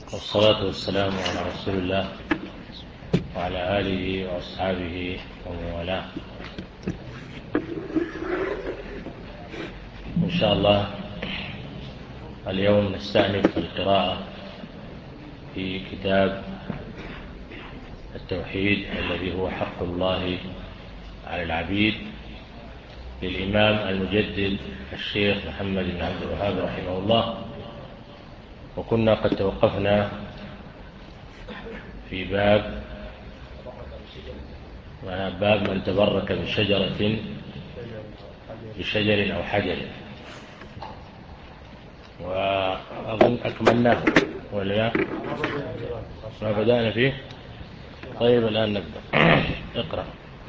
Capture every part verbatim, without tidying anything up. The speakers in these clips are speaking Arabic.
والصلاة والسلام على رسول الله وعلى آله وأصحابه ومن والاه. إن شاء الله اليوم نستأنف القراءة في كتاب التوحيد الذي هو حق الله على العبيد للإمام المجدد الشيخ محمد بن عبد الوهاب رحمه الله. وكنا قد توقفنا في باب باب من تبرك بشجرة بشجر أو حجر، وأظن أكملناه ولا لا؟ ما بدأنا فيه؟ طيب الآن نبدأ. اقرأ.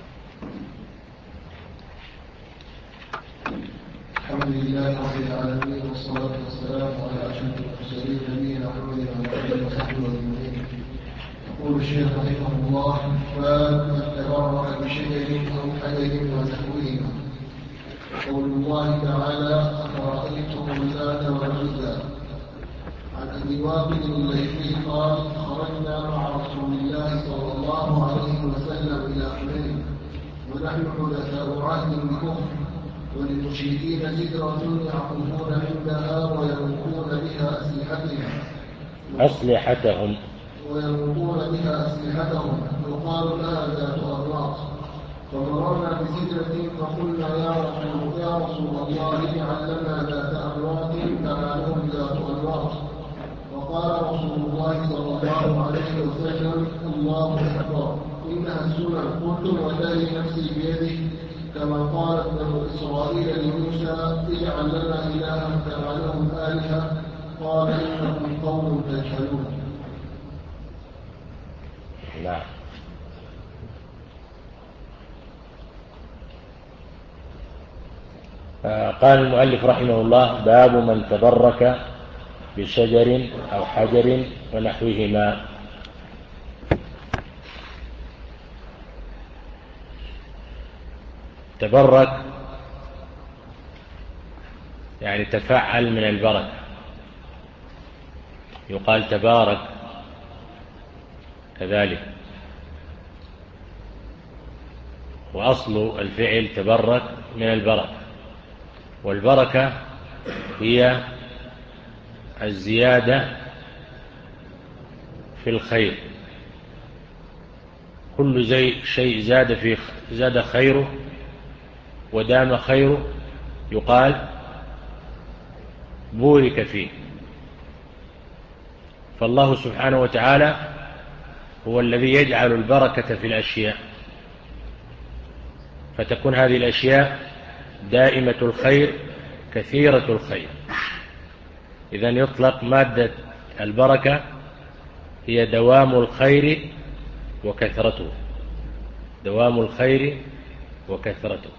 الحمد لله رب العالمين، والصلاة والسلام على أشرف المرسلين نبينا محمد وعلى آله وصحبه أجمعين. يقول الشيخ رحمه الله: باب من تبرك بشجر أو حجر ونحوهما. قول الله تعالى: أفرأيتم اللات والعزى. عن أبي واقد الليثي قال: خرجنا مع رسول الله صلى الله عليه وسلم إلى حنين ونحن حدثاء عهد بالكفر، وللمشركين سدرة يعقفون عندها ويلقون بها أسلحتهم أسلحتهم ويلقون بها أسلحتهم يقال لها ذات أنواط. فمررنا بسدرة فقلنا: يا رسول يا رسول الله اجعل لنا ذات أنواط كما لهم ذات أنواط. وقال رسول الله صلى الله عليه وسلم: الله أكبر، إنها السنن. قلت: والذي نفسي بيده، كما قالت بنو إسرائيل لموسى: اجعل لنا إلها كما لهم آلهة. قال: إنكم قوم تجهلون. نعم. قال المؤلف رحمه الله: باب من تبرك بشجر أو حجر ونحوهما. تبرك يعني تفعل من البركة، يقال تبارك كذلك، وأصل الفعل تبرك من البركة، والبركة هي الزيادة في الخير. كل زي شيء زاد في زاد خيره ودام خيره يقال بورك فيه. فالله سبحانه وتعالى هو الذي يجعل البركة في الأشياء، فتكون هذه الأشياء دائمة الخير كثيرة الخير. إذن يطلق مادة البركة هي دوام الخير وكثرته، دوام الخير وكثرته.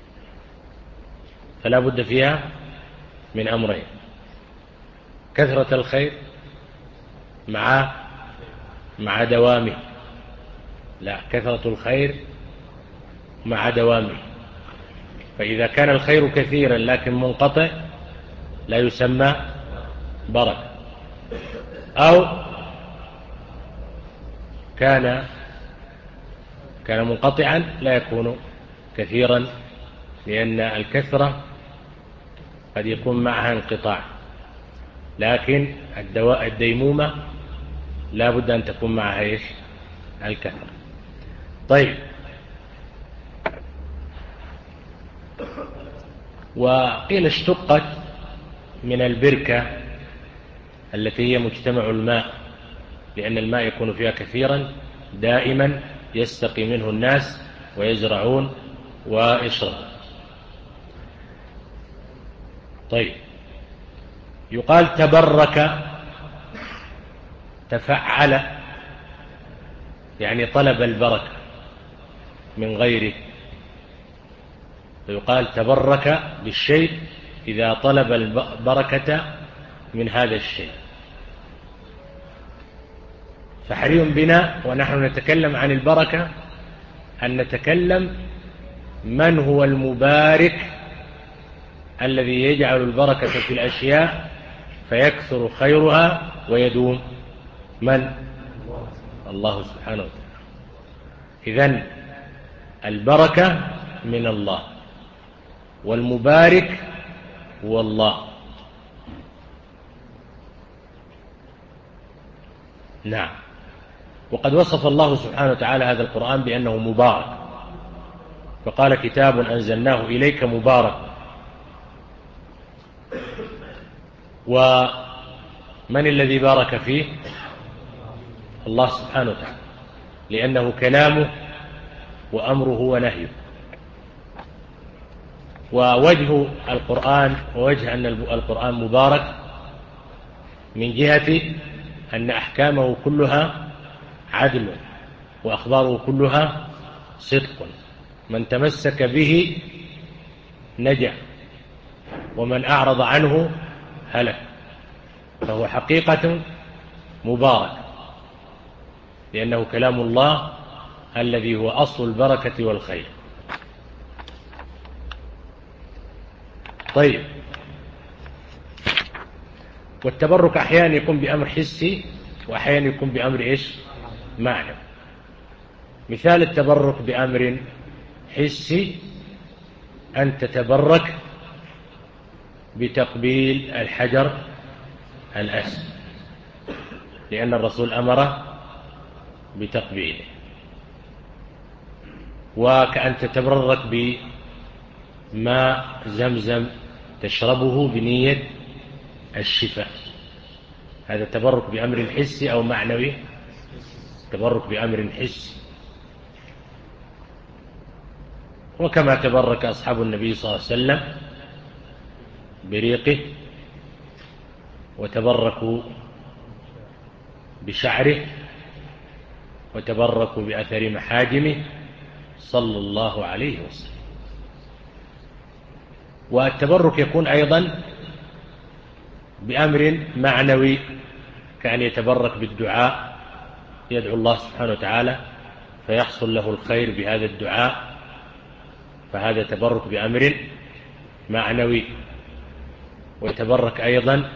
فلا بد فيها من أمرين: كثرة الخير مع مع دوامه، لا، كثرة الخير مع دوامه. فإذا كان الخير كثيرا لكن منقطع لا يسمى بركة، أو كان كان منقطعا لا يكون كثيرا، لأن الكثرة قد يكون معها انقطاع، لكن الدواء الديمومة لا بد أن تكون معها إيش؟ الكثرة. طيب، وقيل اشتقت من البركة التي هي مجتمع الماء، لأن الماء يكون فيها كثيرا دائما يستقي منه الناس ويزرعون ويشربون. طيب، يقال تبرك تفعل، يعني طلب البركة من غيره، فيقال تبرك بالشيء إذا طلب البركة من هذا الشيء. فحري بنا ونحن نتكلم عن البركة أن نتكلم من هو المبارك الذي يجعل البركة في الأشياء فيكثر خيرها ويدوم. من؟ الله سبحانه وتعالى. إذن البركة من الله، والمبارك هو الله. نعم. وقد وصف الله سبحانه وتعالى هذا القرآن بأنه مبارك، فقال كتاب أنزلناه إليك مبارك. ومن الذي بارك فيه؟ الله سبحانه وتعالى، لأنه كلامه وأمره ونهيه. ووجه القرآن ووجه أن القرآن مبارك من جهة أن أحكامه كلها عدل، وأخباره كلها صدق. من تمسك به نجا، ومن أعرض عنه هلك. فهو حقيقة مبارك، لأنه كلام الله الذي هو أصل البركة والخير. طيب، والتبرك أحيانا يكون بأمر حسي، وأحيانا يكون بأمر إيش؟ معنى. مثال التبرك بأمر حسي أن تتبرك بتقبيل الحجر الأسود، لأن الرسول أمر بتقبيله. وكأن تتبرك بماء زمزم تشربه بنية الشفاء، هذا تبرك بأمر حسي أو معنوي. تبرك بأمر حسي. وكما تبرك أصحاب النبي صلى الله عليه وسلم بريقه، وتبركوا بشعره، وتبركوا بأثر محاجمه صلى الله عليه وسلم. والتبرك يكون أيضا بأمر معنوي، كأن يتبرك بالدعاء، يدعو الله سبحانه وتعالى فيحصل له الخير بهذا الدعاء، فهذا تبرك بأمر معنوي. ويتبرك أيضا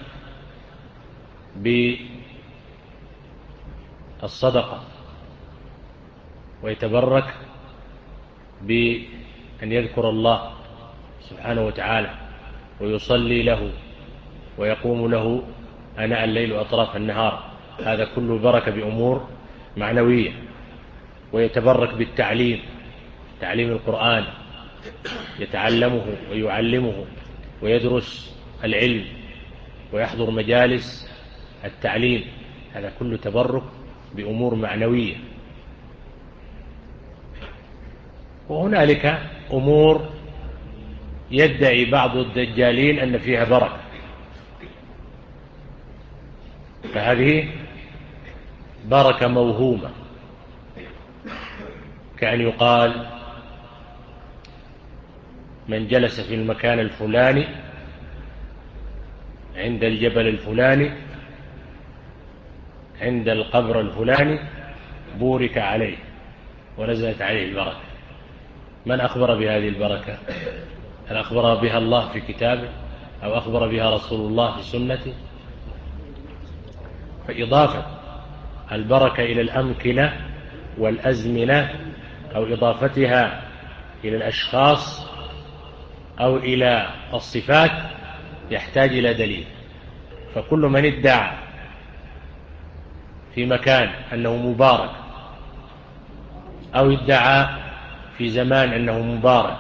بالصدقة، ويتبرك بأن يذكر الله سبحانه وتعالى ويصلي له ويقوم له أناء الليل وأطراف النهار، هذا كله بركة بأمور معنوية. ويتبرك بالتعليم، تعليم القرآن، يتعلمه ويعلمه ويدرس العلم ويحضر مجالس التعليم، هذا كله تبرك بأمور معنوية. وهنالك أمور يدعي بعض الدجالين أن فيها بركة، فهذه بركة موهومة، كأن يقال من جلس في المكان الفلاني عند الجبل الفلاني عند القبر الفلاني بورك عليه ونزلت عليه البركة. من أخبر بهذه البركة؟ هل أخبر بها الله في كتابه أو أخبر بها رسول الله في سنته؟ فإضافة البركة إلى الأمكنة والأزمنة، أو إضافتها إلى الأشخاص أو إلى الصفات، يحتاج إلى دليل. فكل من ادعى في مكان أنه مبارك، أو ادعى في زمان أنه مبارك،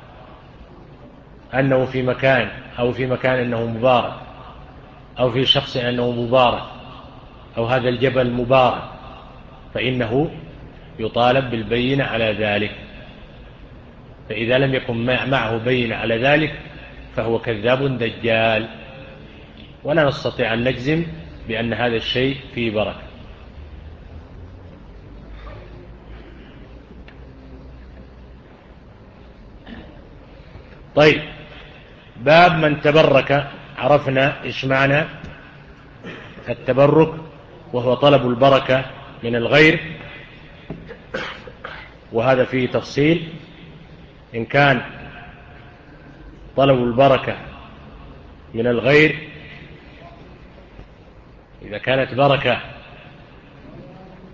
أنه في مكان أو في مكان أنه مبارك، أو في شخص أنه مبارك، أو هذا الجبل مبارك، فإنه يطالب بالبينة على ذلك. فإذا لم يكن معه بينة على ذلك فهو كذاب دجال، ولا نستطيع أن نجزم بأن هذا الشيء فيه بركة. طيب، باب من تبرك. عرفنا إيش معنى التبرك، وهو طلب البركة من الغير، وهذا فيه تفصيل. إن كان طلب البركة من الغير، إذا كانت بركة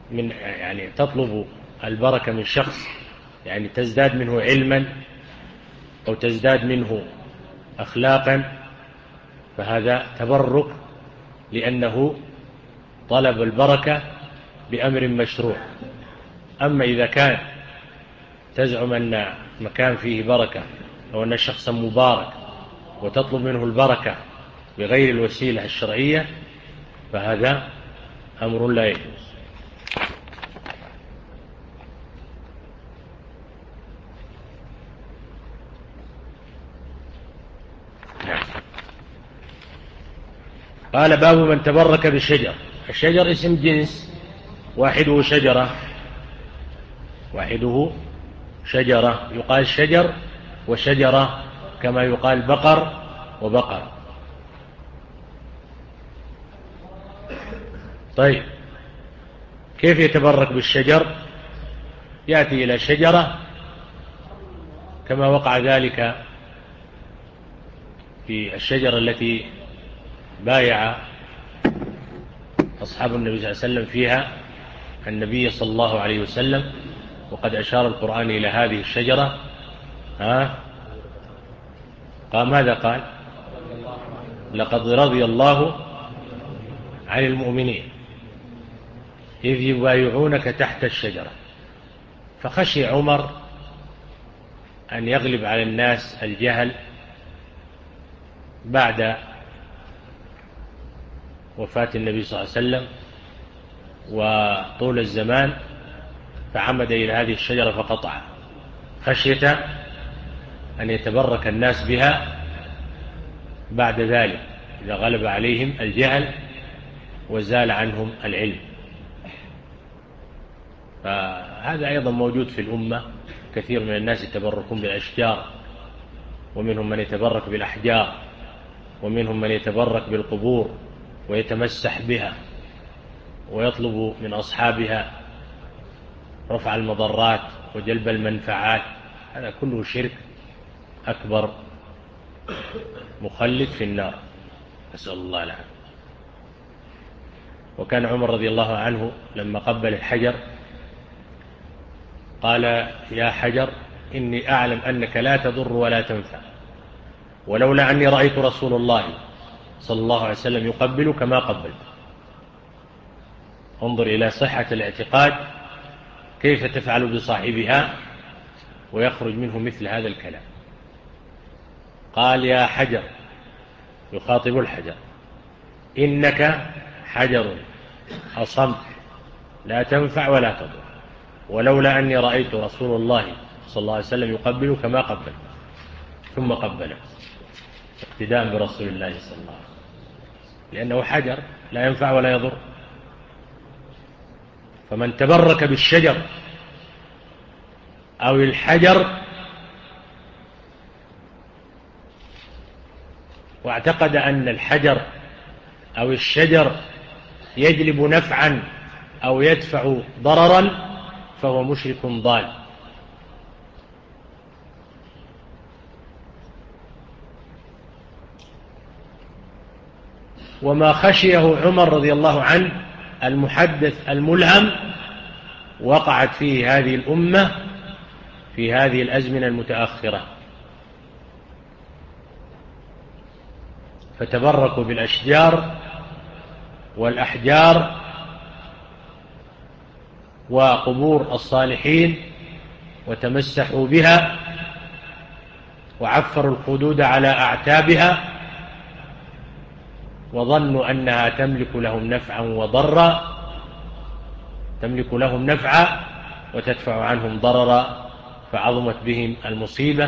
من يعني تطلب البركة من شخص، يعني تزداد منه علما أو تزداد منه أخلاقا، فهذا تبرك لأنه طلب البركة بأمر مشروع. أما إذا كان تزعم أن مكان فيه بركة أو أن شخصا مبارك وتطلب منه البركة بغير الوسيلة الشرعية، فهذا أمر لا يجوز. قال باب من تبرك بالشجر. الشجر اسم جنس، واحده شجرة، واحده شجرة، يقال شجر وشجرة كما يقال بقر وبقر. طيب، كيف يتبرك بالشجر؟ يأتي إلى شجرة كما وقع ذلك في الشجرة التي بايع أصحاب النبي صلى الله عليه وسلم فيها النبي صلى الله عليه وسلم، وقد أشار القرآن إلى هذه الشجرة. ها قال ماذا قال؟ لقد رضي الله عن المؤمنين إذ يبايعونك تحت الشجرة. فخشي عمر أن يغلب على الناس الجهل بعد وفاة النبي صلى الله عليه وسلم وطول الزمان، فعمد إلى هذه الشجرة فقطعها خشية أن يتبرك الناس بها بعد ذلك إذا غلب عليهم الجهل وزال عنهم العلم. فهذا أيضا موجود في الأمة، كثير من الناس يتبركون بالأشجار، ومنهم من يتبرك بالأحجار، ومنهم من يتبرك بالقبور ويتمسح بها ويطلب من أصحابها رفع المضرات وجلب المنفعات. هذا كله شرك أكبر مخلد في النار، نسأل الله العافية. وكان عمر رضي الله عنه لما قبل الحجر قال: يا حجر إني أعلم أنك لا تضر ولا تنفع، ولولا أني رأيت رسول الله صلى الله عليه وسلم يقبلك ما قبلت. انظر إلى صحة الاعتقاد، كيف تفعل بصاحبها ويخرج منه مثل هذا الكلام. قال: يا حجر، يخاطب الحجر، إنك حجر أصمت لا تنفع ولا تضر، ولولا أني رأيت رسول الله صلى الله عليه وسلم يقبلك ما قبل. ثم قبله اقتداء برسول الله صلى الله عليه وسلم، لأنه حجر لا ينفع ولا يضر. فمن تبرك بالشجر أو الحجر واعتقد أن الحجر أو الشجر يجلب نفعا أو يدفع ضررا فهو مشرك ضال. وما خشيه عمر رضي الله عنه المحدث الملهم وقعت فيه هذه الأمة في هذه الأزمنة المتأخرة، فتبركوا بالأشجار والأحجار وقبور الصالحين وتمسحوا بها وعفروا الخدود على أعتابها وظنوا أنها تملك لهم نفعا وضرا، تملك لهم نفعا وتدفع عنهم ضررا، فعظمت بهم المصيبة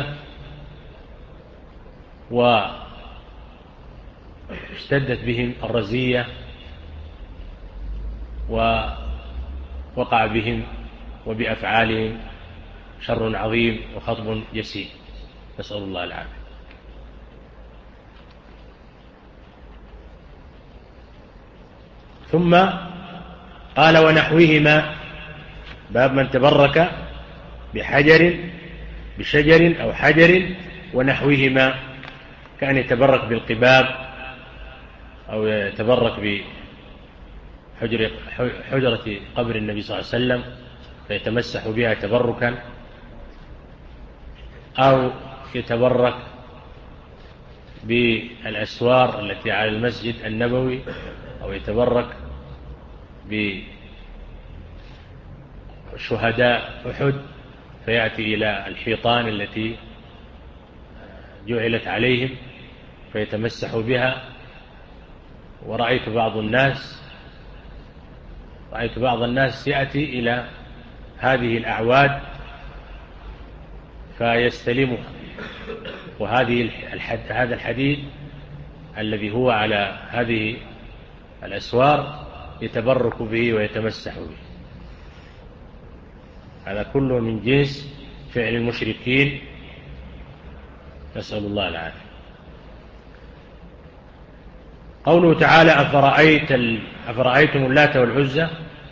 واشتدت بهم الرزية ووقع بهم وبأفعالهم شر عظيم وخطب جسيم، نسأل الله العافية. ثم قال: ونحوهما، باب من تبرك بحجر بشجر أو حجر ونحوهما، كان يتبرك بالقباب أو يتبرك حجرة قبر النبي صلى الله عليه وسلم فيتمسح بها تبركا، أو يتبرك بالأسوار التي على المسجد النبوي، أو يتبرك بشهداء أحد فيأتي إلى الحيطان التي جعلت عليهم فيتمسح بها. ورأيت بعض الناس رأيت بعض الناس يأتي إلى هذه الأعواد فيستلمها، وهذه هذا الحديد الذي هو على هذه الأسوار يتبرك به ويتمسح به. هذا كله من جنس فعل المشركين، نسأل الله العافية. قوله تعالى أفرأيت أفرأيتم اللات والعزى،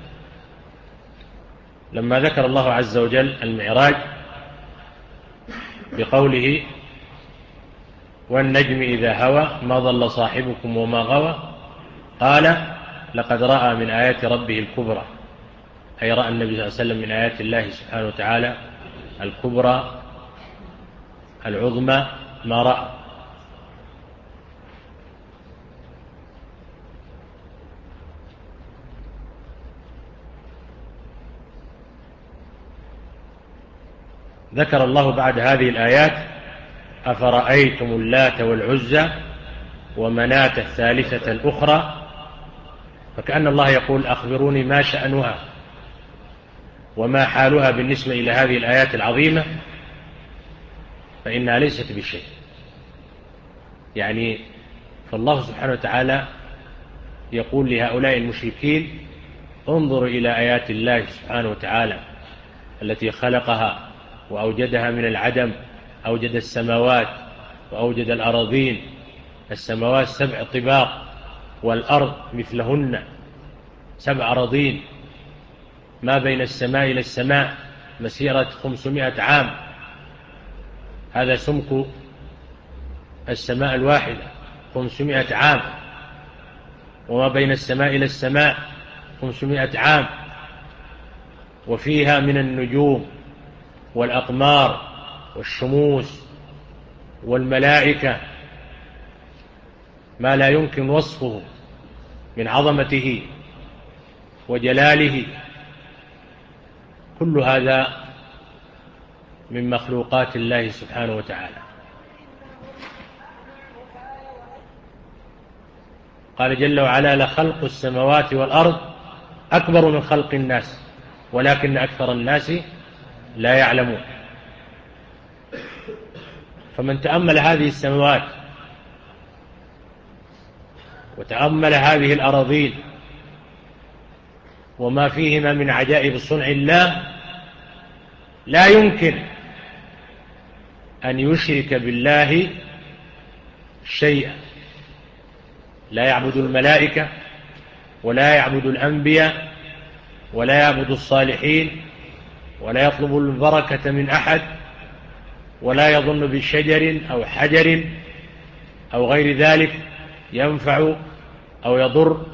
لما ذكر الله عز وجل المعراج بقوله والنجم إذا هوى ما ضل صاحبكم وما غوى، قال لقد رأى من آيات ربه الكبرى، أي رأى النبي صلى الله عليه وسلم من آيات الله سبحانه وتعالى الكبرى العظمى ما رأى. ذكر الله بعد هذه الآيات أفرأيتم اللات والعزى ومناة الثالثة الأخرى، فكأن الله يقول أخبروني ما شأنها وما حالها بالنسبة إلى هذه الآيات العظيمة، فإنها ليست بشيء. يعني فالله سبحانه وتعالى يقول لهؤلاء المشركين انظروا إلى آيات الله سبحانه وتعالى التي خلقها وأوجدها من العدم، أوجد السماوات وأوجد الأراضين، السماوات سبع طباق والأرض مثلهن سبع أراضين، ما بين السماء إلى السماء مسيرة خمسمائة عام، هذا سمك السماء الواحدة خمسمائة عام، وما بين السماء إلى السماء خمسمائة عام، وفيها من النجوم والأقمار والشموس والملائكة ما لا يمكن وصفه من عظمته وجلاله، كل هذا من مخلوقات الله سبحانه وتعالى. قال جل وعلا لخلق السماوات والأرض أكبر من خلق الناس ولكن أكثر الناس لا يعلمون. فمن تأمل هذه السماوات وتأمل هذه الأراضين وما فيهما من عجائب صنع الله لا يمكن أن يشرك بالله شيئا، لا يعبد الملائكة ولا يعبد الأنبياء ولا يعبد الصالحين ولا يطلب البركة من أحد ولا يظن بشجر أو حجر أو غير ذلك ينفع أو يضر.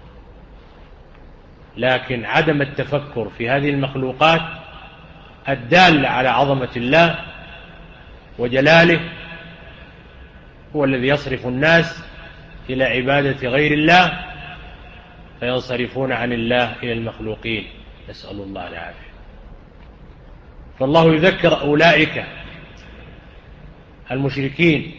لكن عدم التفكر في هذه المخلوقات الدالة على عظمة الله وجلاله هو الذي يصرف الناس إلى عبادة غير الله فينصرفون عن الله إلى المخلوقين، نسأل الله العافية. فالله يذكر أولئك المشركين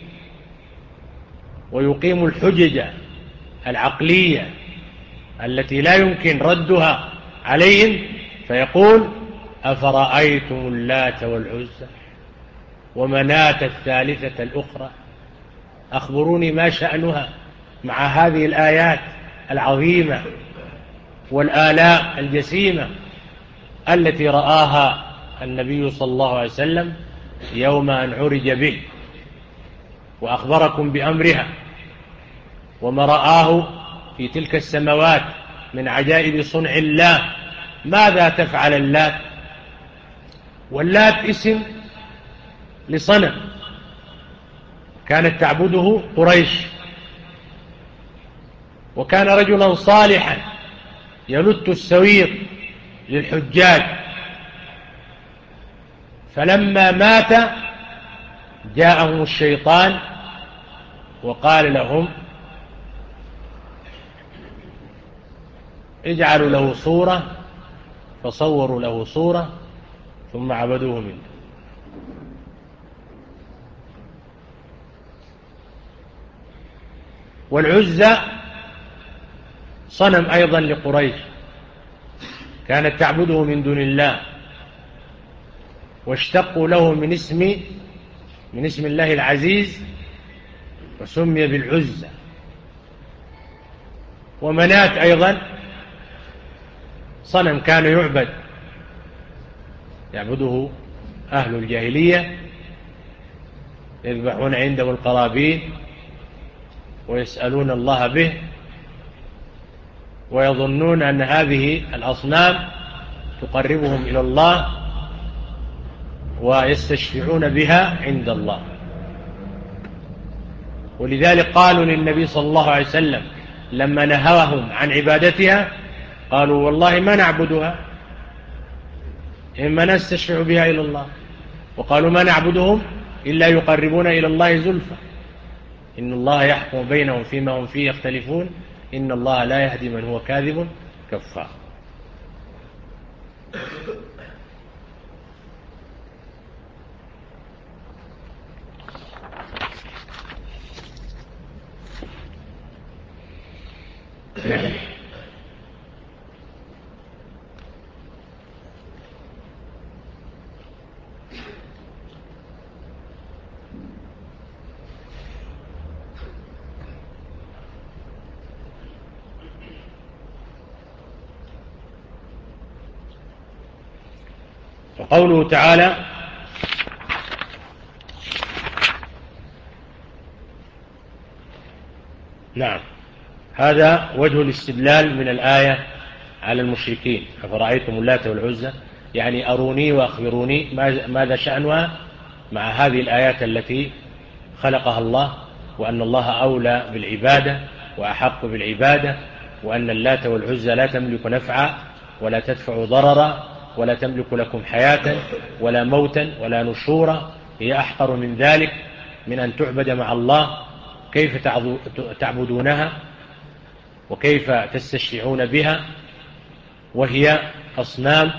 ويقيم الحجج العقلية التي لا يمكن ردها عليهم، فيقول أفرأيتم اللات والعزى ومناة الثالثة الأخرى، أخبروني ما شأنها مع هذه الآيات العظيمة والآلاء الجسيمة التي رآها النبي صلى الله عليه وسلم يوم أن عرج به، وأخبركم بأمرها وما رآه في تلك السماوات من عجائب صنع الله. ماذا تفعل اللات؟ واللات اسم لصنم كانت تعبده قريش، وكان رجلا صالحا يلت السوير للحجاج، فلما مات جاءهم الشيطان وقال لهم اجعلوا له صورة، فصوروا له صورة ثم عبدوه منه. والعزى صنم أيضا لقريش كانت تعبده من دون الله، واشتقوا له من اسم من اسم الله العزيز وسمي بالعزى. ومنات أيضا صنم كان يعبد يعبده أهل الجاهلية، يذبحون عنده القرابين ويسألون الله به، ويظنون أن هذه الأصنام تقربهم إلى الله ويستشفعون بها عند الله. ولذلك قالوا للنبي صلى الله عليه وسلم لما نهاهم عن عبادتها قالوا والله ما نعبدها إما نستشفع بها إلى الله، وقالوا ما نعبدهم إلا يقربون إلى الله زلفى، إن الله يحكم بينهم فيما هم فيه يختلفون، إن الله لا يهدي من هو كاذب كفار. وقوله تعالى نعم، هذا وجه الاستدلال من الآية على المشركين. أفرأيتم اللات والعزى، يعني أروني وأخبروني ماذا شأنها مع هذه الآيات التي خلقها الله، وأن الله أولى بالعبادة وأحق بالعبادة، وأن اللات والعزى لا تملك نفعا ولا تدفع ضررا ولا تملك لكم حياة ولا موتا ولا نشورا، هي أحقر من ذلك من أن تعبد مع الله. كيف تعبدونها وكيف تستشفعون بها وهي أصنام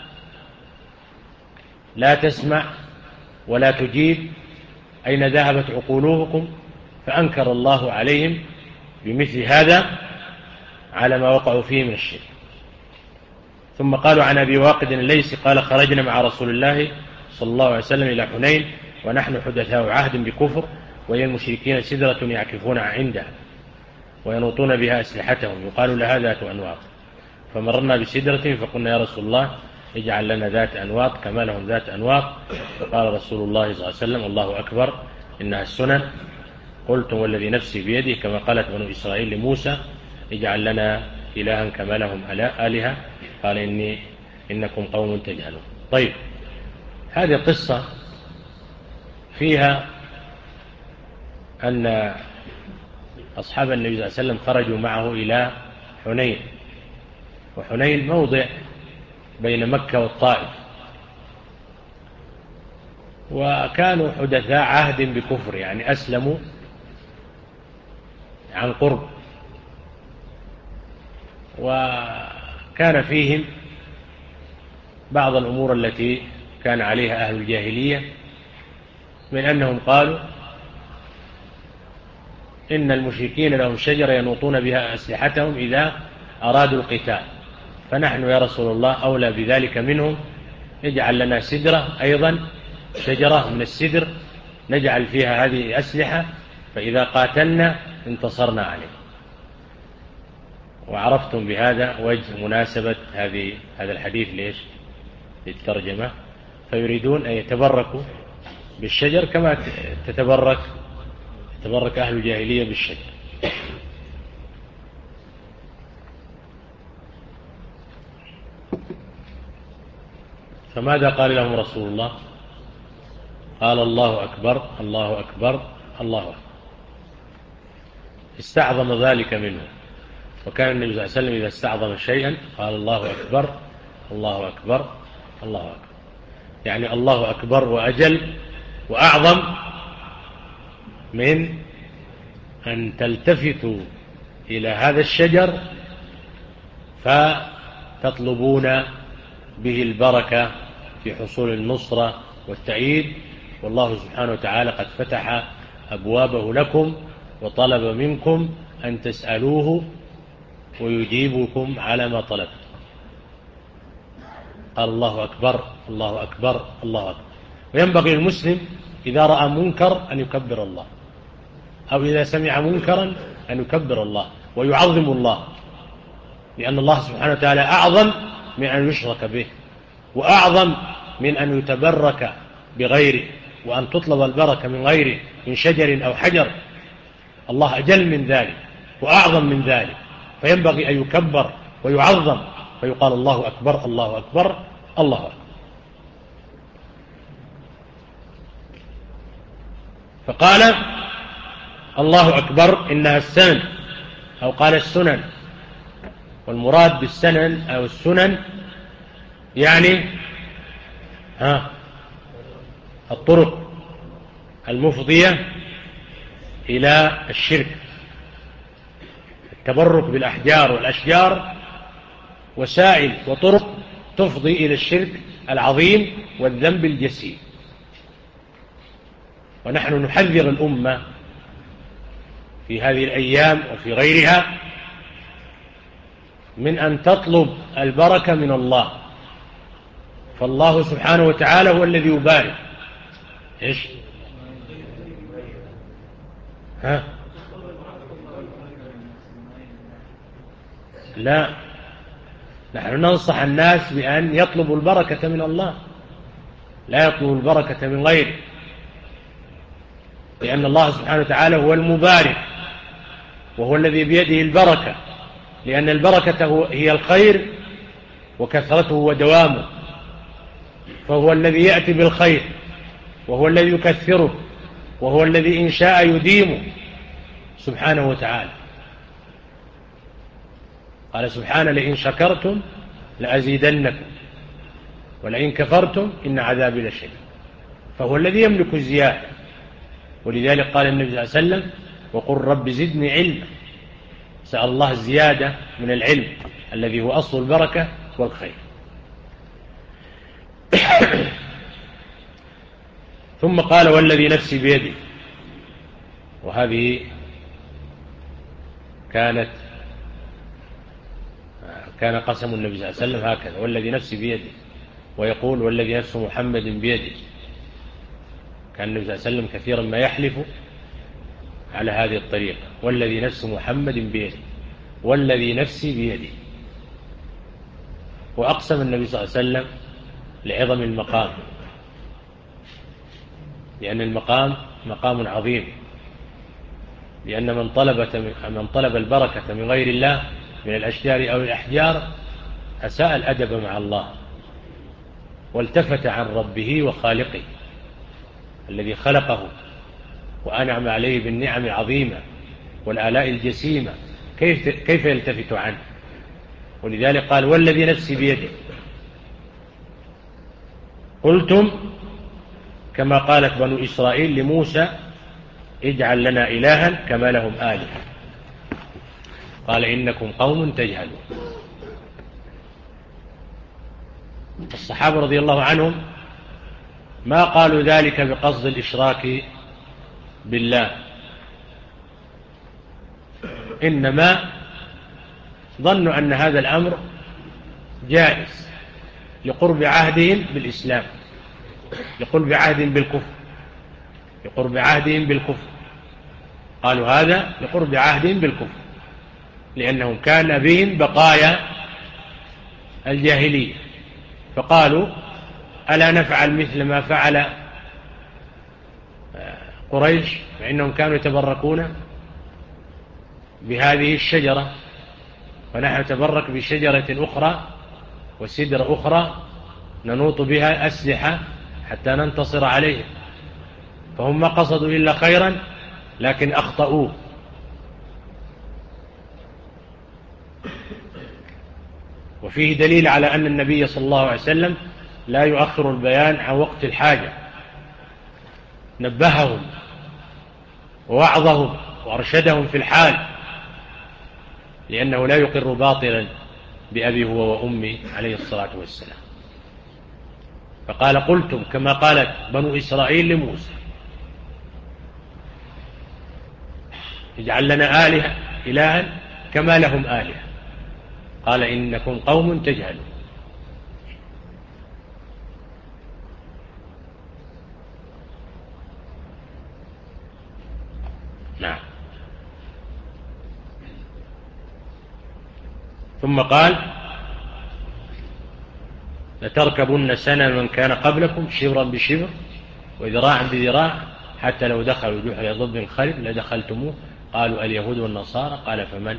لا تسمع ولا تجيب؟ أين ذهبت عقولكم؟ فأنكر الله عليهم بمثل هذا على ما وقعوا فيه من الشرك. ثم قالوا عن أبي واقد الليثي قال خرجنا مع رسول الله صلى الله عليه وسلم إلى حنين ونحن حدثاء عهد بكفر، وهي المشركين سدرة يعكفون عندها وينوطون بها أسلحتهم يقال لها ذات أنواط، فمررنا بسدرة فقلنا يا رسول الله اجعل لنا ذات أنواط كما لهم ذات أنواط، فقال رسول الله صلى الله عليه وسلم الله أكبر إنها السنن. قلتم والذي نفسي بيده كما قالت بنو إسرائيل لموسى اجعل لنا إلها كما لهم آلهة، قال إني إنكم قوم تجهلون. طيب، هذه قصة فيها أن أصحاب النبي صلى الله عليه وسلم خرجوا معه إلى حنين، وحنين موضع بين مكة والطائف، وكانوا حدثاء عهد بكفر، يعني أسلموا عن قرب، وكان فيهم بعض الأمور التي كان عليها أهل الجاهلية، من أنهم قالوا إن المشركين لهم شجرة ينوطون بها أسلحتهم إذا أرادوا القتال، فنحن يا رسول الله أولى بذلك منهم، اجعل لنا سدرة أيضا شجرة من السدر نجعل فيها هذه أسلحة، فإذا قاتلنا انتصرنا عليه. وعرفتم بهذا وجه مناسبة هذه هذا الحديث ليش للترجمة، فيريدون أن يتبركوا بالشجر كما تتبرك تبرك أهل الجاهلية بالشجر. فماذا قال لهم رسول الله؟ قال الله أكبر الله أكبر الله أكبر، استعظم ذلك منه. وكان النبي صلى الله عليه وسلم إذا استعظم شيئا قال الله أكبر الله أكبر الله أكبر، يعني الله أكبر وأجل وأعظم من أن تلتفتوا إلى هذا الشجر فتطلبون به البركة في حصول النصرة والتأييد، والله سبحانه وتعالى قد فتح أبوابه لكم وطلب منكم أن تسألوه ويجيبكم على ما طلبتم. قال الله أكبر الله أكبر الله أكبر. وينبغي للمسلم إذا رأى منكر أن يكبر الله، أو إذا سمع منكرا أن يكبر الله ويعظم الله، لأن الله سبحانه وتعالى أعظم من أن يشرك به، وأعظم من أن يتبرك بغيره، وأن تطلب البركة من غيره من شجر أو حجر. الله أجل من ذلك وأعظم من ذلك، فينبغي أن يكبر ويعظم، فيقال الله أكبر الله أكبر الله أكبر. فقال الله أكبر إنها السنن، أو قال السنن، والمراد بالسنن أو السنن يعني ها الطرق المفضية إلى الشرك. التبرك بالأحجار والأشجار وسائل وطرق تفضي إلى الشرك العظيم والذنب الجسيم. ونحن نحذر الأمة في هذه الأيام وفي غيرها من أن تطلب البركة من الله، فالله سبحانه وتعالى هو الذي يبارك. إيش؟ ها؟ لا، نحن ننصح الناس بأن يطلبوا البركة من الله، لا يطلبوا البركة من غيره، لأن الله سبحانه وتعالى هو المبارك وهو الذي بيده البركة، لأن البركة هي الخير وكثرته ودوامه، فهو الذي يأتي بالخير وهو الذي يكثره وهو الذي إن شاء يديمه سبحانه وتعالى. قال سبحانه لئن شكرتم لأزيدنكم ولئن كفرتم إن عذابي لشديد، فهو الذي يملك الزيادة. ولذلك قال النبي صلى الله عليه وسلم وقل رب زدني علما، سأل الله الزيادة من العلم الذي هو أصل البركة والخير. ثم قال والذي نفسي بيده، وهذه كانت كان قسم النبي صلى الله عليه وسلم هكذا والذي نفسي بيده، ويقول والذي نفس محمد بيده. كان النبي صلى الله عليه وسلم كثيرا ما يحلف على هذه الطريقة والذي نفس محمد بيده والذي نفسي بيده. وأقسم النبي صلى الله عليه وسلم لعظم المقام، لأن المقام مقام عظيم، لأن من طلب من طلب البركة من غير الله من الأشجار أو الأحجار أساء الأدب مع الله والتفت عن ربه وخالقه الذي خلقه وأنعم عليه بالنعم العظيمة والآلاء الجسيمة، كيف كيف يلتفت عنه؟ ولذلك قال والذي نفسي بيده. قلتم كما قالت بنو إسرائيل لموسى اجعل لنا إلها كما لهم آلهة، قال إنكم قوم تجهلون. الصحابة رضي الله عنهم ما قالوا ذلك بقصد الإشراك بالله، إنما ظنوا أن هذا الأمر جائز لقرب عهدهم بالإسلام، لقرب عهدهم بالكفر، لقرب عهدهم بالكفر قالوا هذا لقرب عهدهم بالكفر، لأنهم كان بهم بقايا الجاهلية، فقالوا ألا نفعل مثل ما فعل قريش، فإنهم كانوا يتبركون بهذه الشجرة ونحن نتبرك بشجرة أخرى وسدر أخرى ننوط بها أسلحة حتى ننتصر عليهم. فهم ما قصدوا إلا خيرا لكن أخطأوه. وفيه دليل على أن النبي صلى الله عليه وسلم لا يؤخر البيان عن وقت الحاجة، نبههم ووعظهم وأرشدهم في الحال، لأنه لا يقر باطلا بأبي هو وأمي عليه الصلاة والسلام. فقال: قلتم كما قالت بنو إسرائيل لموسى اجعل لنا آلهة إلها كما لهم آلهة، قال إنكم قوم تجهلون. نعم. ثم قال: لتركبن سنن من كان قبلكم شبرا بشبر وذراعا بذراع حتى لو دخلوا جحر ضب الخلب لدخلتموه، قالوا اليهود والنصارى، قال فمن؟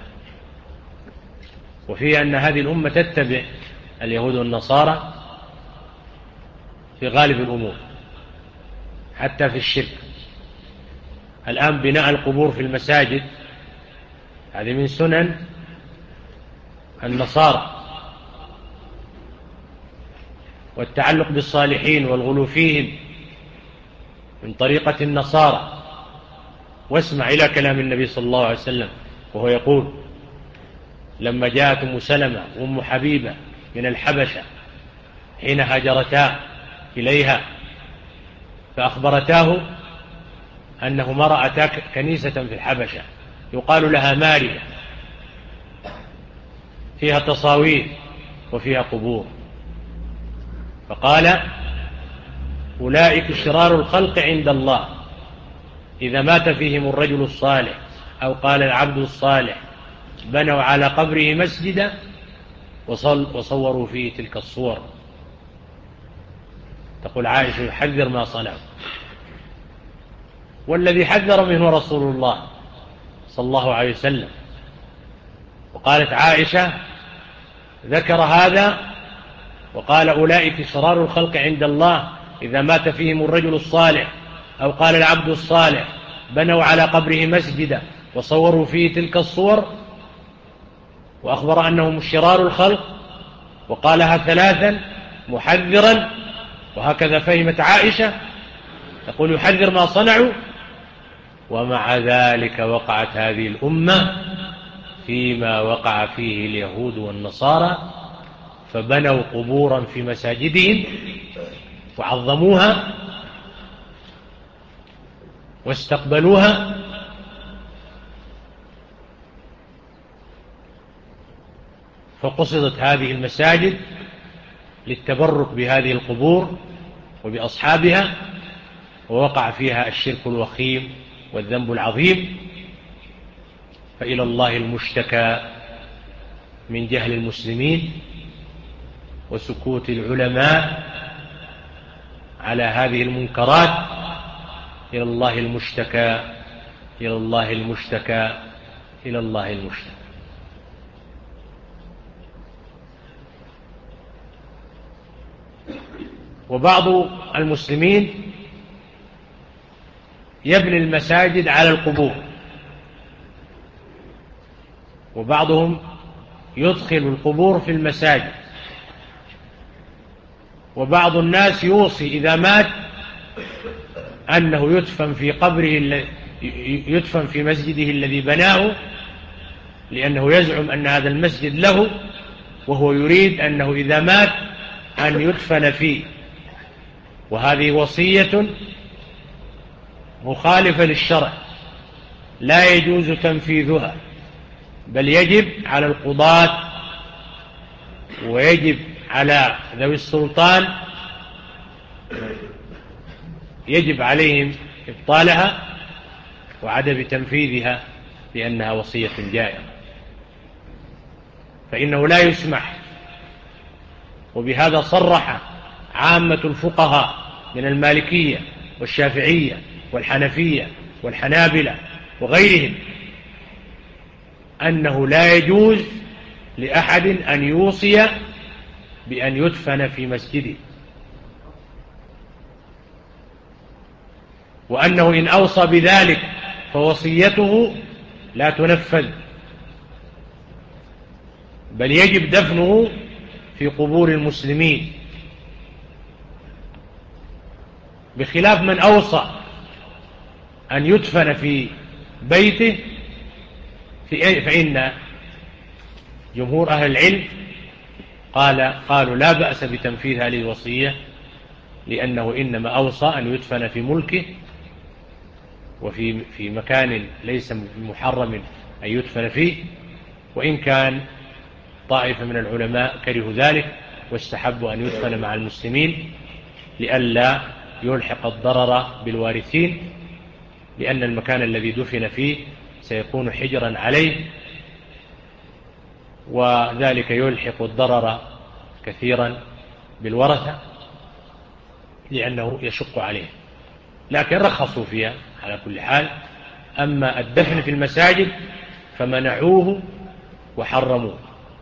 وفيه أن هذه الأمة تتبع اليهود والنصارى في غالب الأمور حتى في الشرك. الآن بناء القبور في المساجد هذه من سنن النصارى، والتعلق بالصالحين والغلو فيهم من طريقة النصارى. واسمع إلى كلام النبي صلى الله عليه وسلم وهو يقول: لما جاءت أم سلمة وأم حبيبة من الحبشة حين هاجرتا إليها فأخبرتاه أنهما رأتا كنيسة في الحبشة يقال لها ماريا فيها تصاوير وفيها قبور، فقال: أولئك شرار الخلق عند الله، إذا مات فيهم الرجل الصالح أو قال العبد الصالح بنوا على قبره مسجدا وصوروا فيه تلك الصور. تقول عائشة: يحذر ما صنعوا، والذي حذر منه رسول الله صلى الله عليه وسلم. وقالت عائشة ذكر هذا وقال: أولئك شرار الخلق عند الله، إذا مات فيهم الرجل الصالح أو قال العبد الصالح بنوا على قبره مسجدا وصوروا فيه تلك الصور، وأخبر أنهم شرار الخلق، وقالها ثلاثا محذرا. وهكذا فهمت عائشة، تقول يحذر ما صنعوا. ومع ذلك وقعت هذه الأمة فيما وقع فيه اليهود والنصارى، فبنوا قبورا في مساجدهم وعظموها واستقبلوها، فقصدت هذه المساجد للتبرك بهذه القبور وبأصحابها، ووقع فيها الشرك الوخيم والذنب العظيم. فإلى الله المشتكى من جهل المسلمين وسكوت العلماء على هذه المنكرات. إلى الله المشتكى، إلى الله المشتكى، إلى الله المشتكى. وبعض المسلمين يبني المساجد على القبور، وبعضهم يدخل القبور في المساجد، وبعض الناس يوصي إذا مات أنه يدفن في قبره، يدفن في مسجده الذي بناه، لأنه يزعم أن هذا المسجد له، وهو يريد أنه إذا مات أن يدفن فيه. وهذه وصية مخالفة للشرع لا يجوز تنفيذها، بل يجب على القضاة ويجب على ذوي السلطان، يجب عليهم إبطالها وعدم تنفيذها، لأنها وصية جائرة. فإنه لا يسمح، وبهذا صرح عامة الفقهاء من المالكية والشافعية والحنفية والحنابلة وغيرهم أنه لا يجوز لأحد أن يوصي بأن يدفن في مسجده، وأنه إن أوصى بذلك فوصيته لا تنفذ، بل يجب دفنه في قبور المسلمين، بخلاف من أوصى أن يدفن في بيته، فإن جمهور أهل العلم قال قالوا لا بأس بتنفيذ هذه الوصية، لأنه إنما أوصى أن يدفن في ملكه وفي في مكان ليس محرم أن يدفن فيه، وإن كان طائفة من العلماء كرهوا ذلك واستحبوا أن يدفن مع المسلمين لئلا يلحق الضرر بالوارثين، لأن المكان الذي دفن فيه سيكون حجرا عليه، وذلك يلحق الضرر كثيرا بالورثة لأنه يشق عليه، لكن رخصوا فيها على كل حال. أما الدفن في المساجد فمنعوه وحرموه.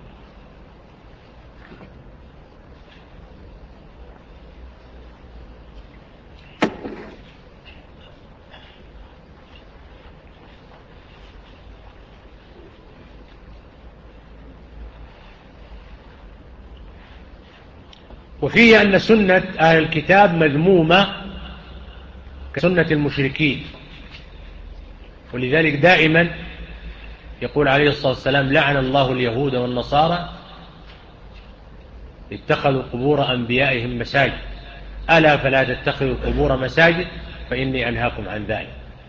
وفيه أن سنة أهل الكتاب مذمومة كسنة المشركين، ولذلك دائما يقول عليه الصلاة والسلام لعن الله اليهود والنصارى اتخذوا قبور أنبيائهم مساجد، ألا فلا تتخذوا القبور مساجد فإني أنهاكم عن ذلك.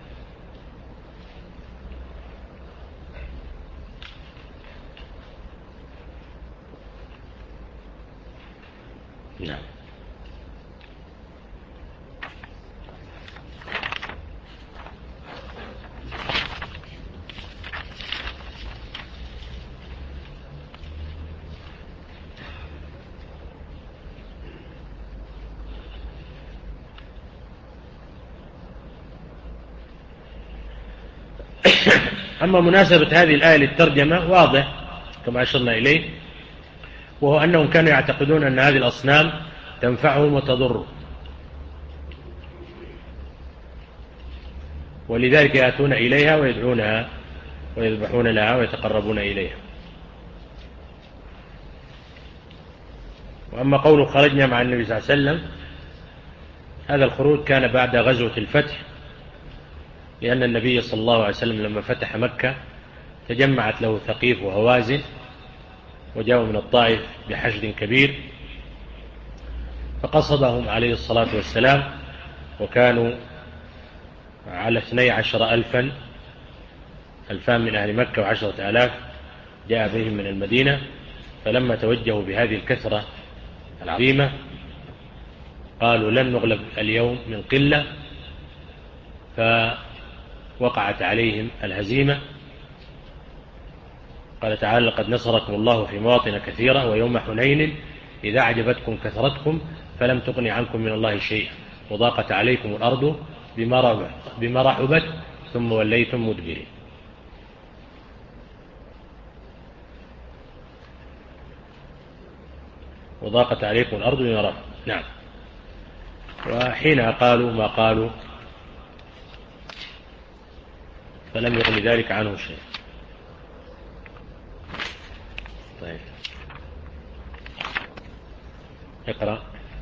نعم. أما مناسبة هذه الآية للترجمة واضح كما أشرنا إليه، وهو أنهم كانوا يعتقدون أن هذه الأصنام تنفعهم وتضرهم، ولذلك يأتون إليها ويدعونها ويذبحون لها ويتقربون إليها. وأما قوله خرجنا مع النبي صلى الله عليه وسلم، هذا الخروج كان بعد غزوة الفتح، لأن النبي صلى الله عليه وسلم لما فتح مكة تجمعت له ثقيف وهوازن، وجاءوا من الطائف بحشد كبير، فقصدهم عليه الصلاة والسلام، وكانوا على اثني عشر ألفا ألفان من أهل مكة وعشرة آلاف جاء بهم من المدينة. فلما توجهوا بهذه الكثرة العظيمة قالوا لن نغلب اليوم من قلة، فوقعت عليهم الهزيمة. قال تعالى لقد نصركم الله في مواطن كثيرة ويوم حنين إذا أعجبتكم كثرتكم فلم تغن عنكم من الله شيئا وضاقت عليكم الأرض بما رحبت ثم وليتم مدبرين. وضاقت عليكم الأرض بما رحبت. نعم. وحينها قالوا ما قالوا فلم يغن ذلك عنه شيء. طيب اقرأ.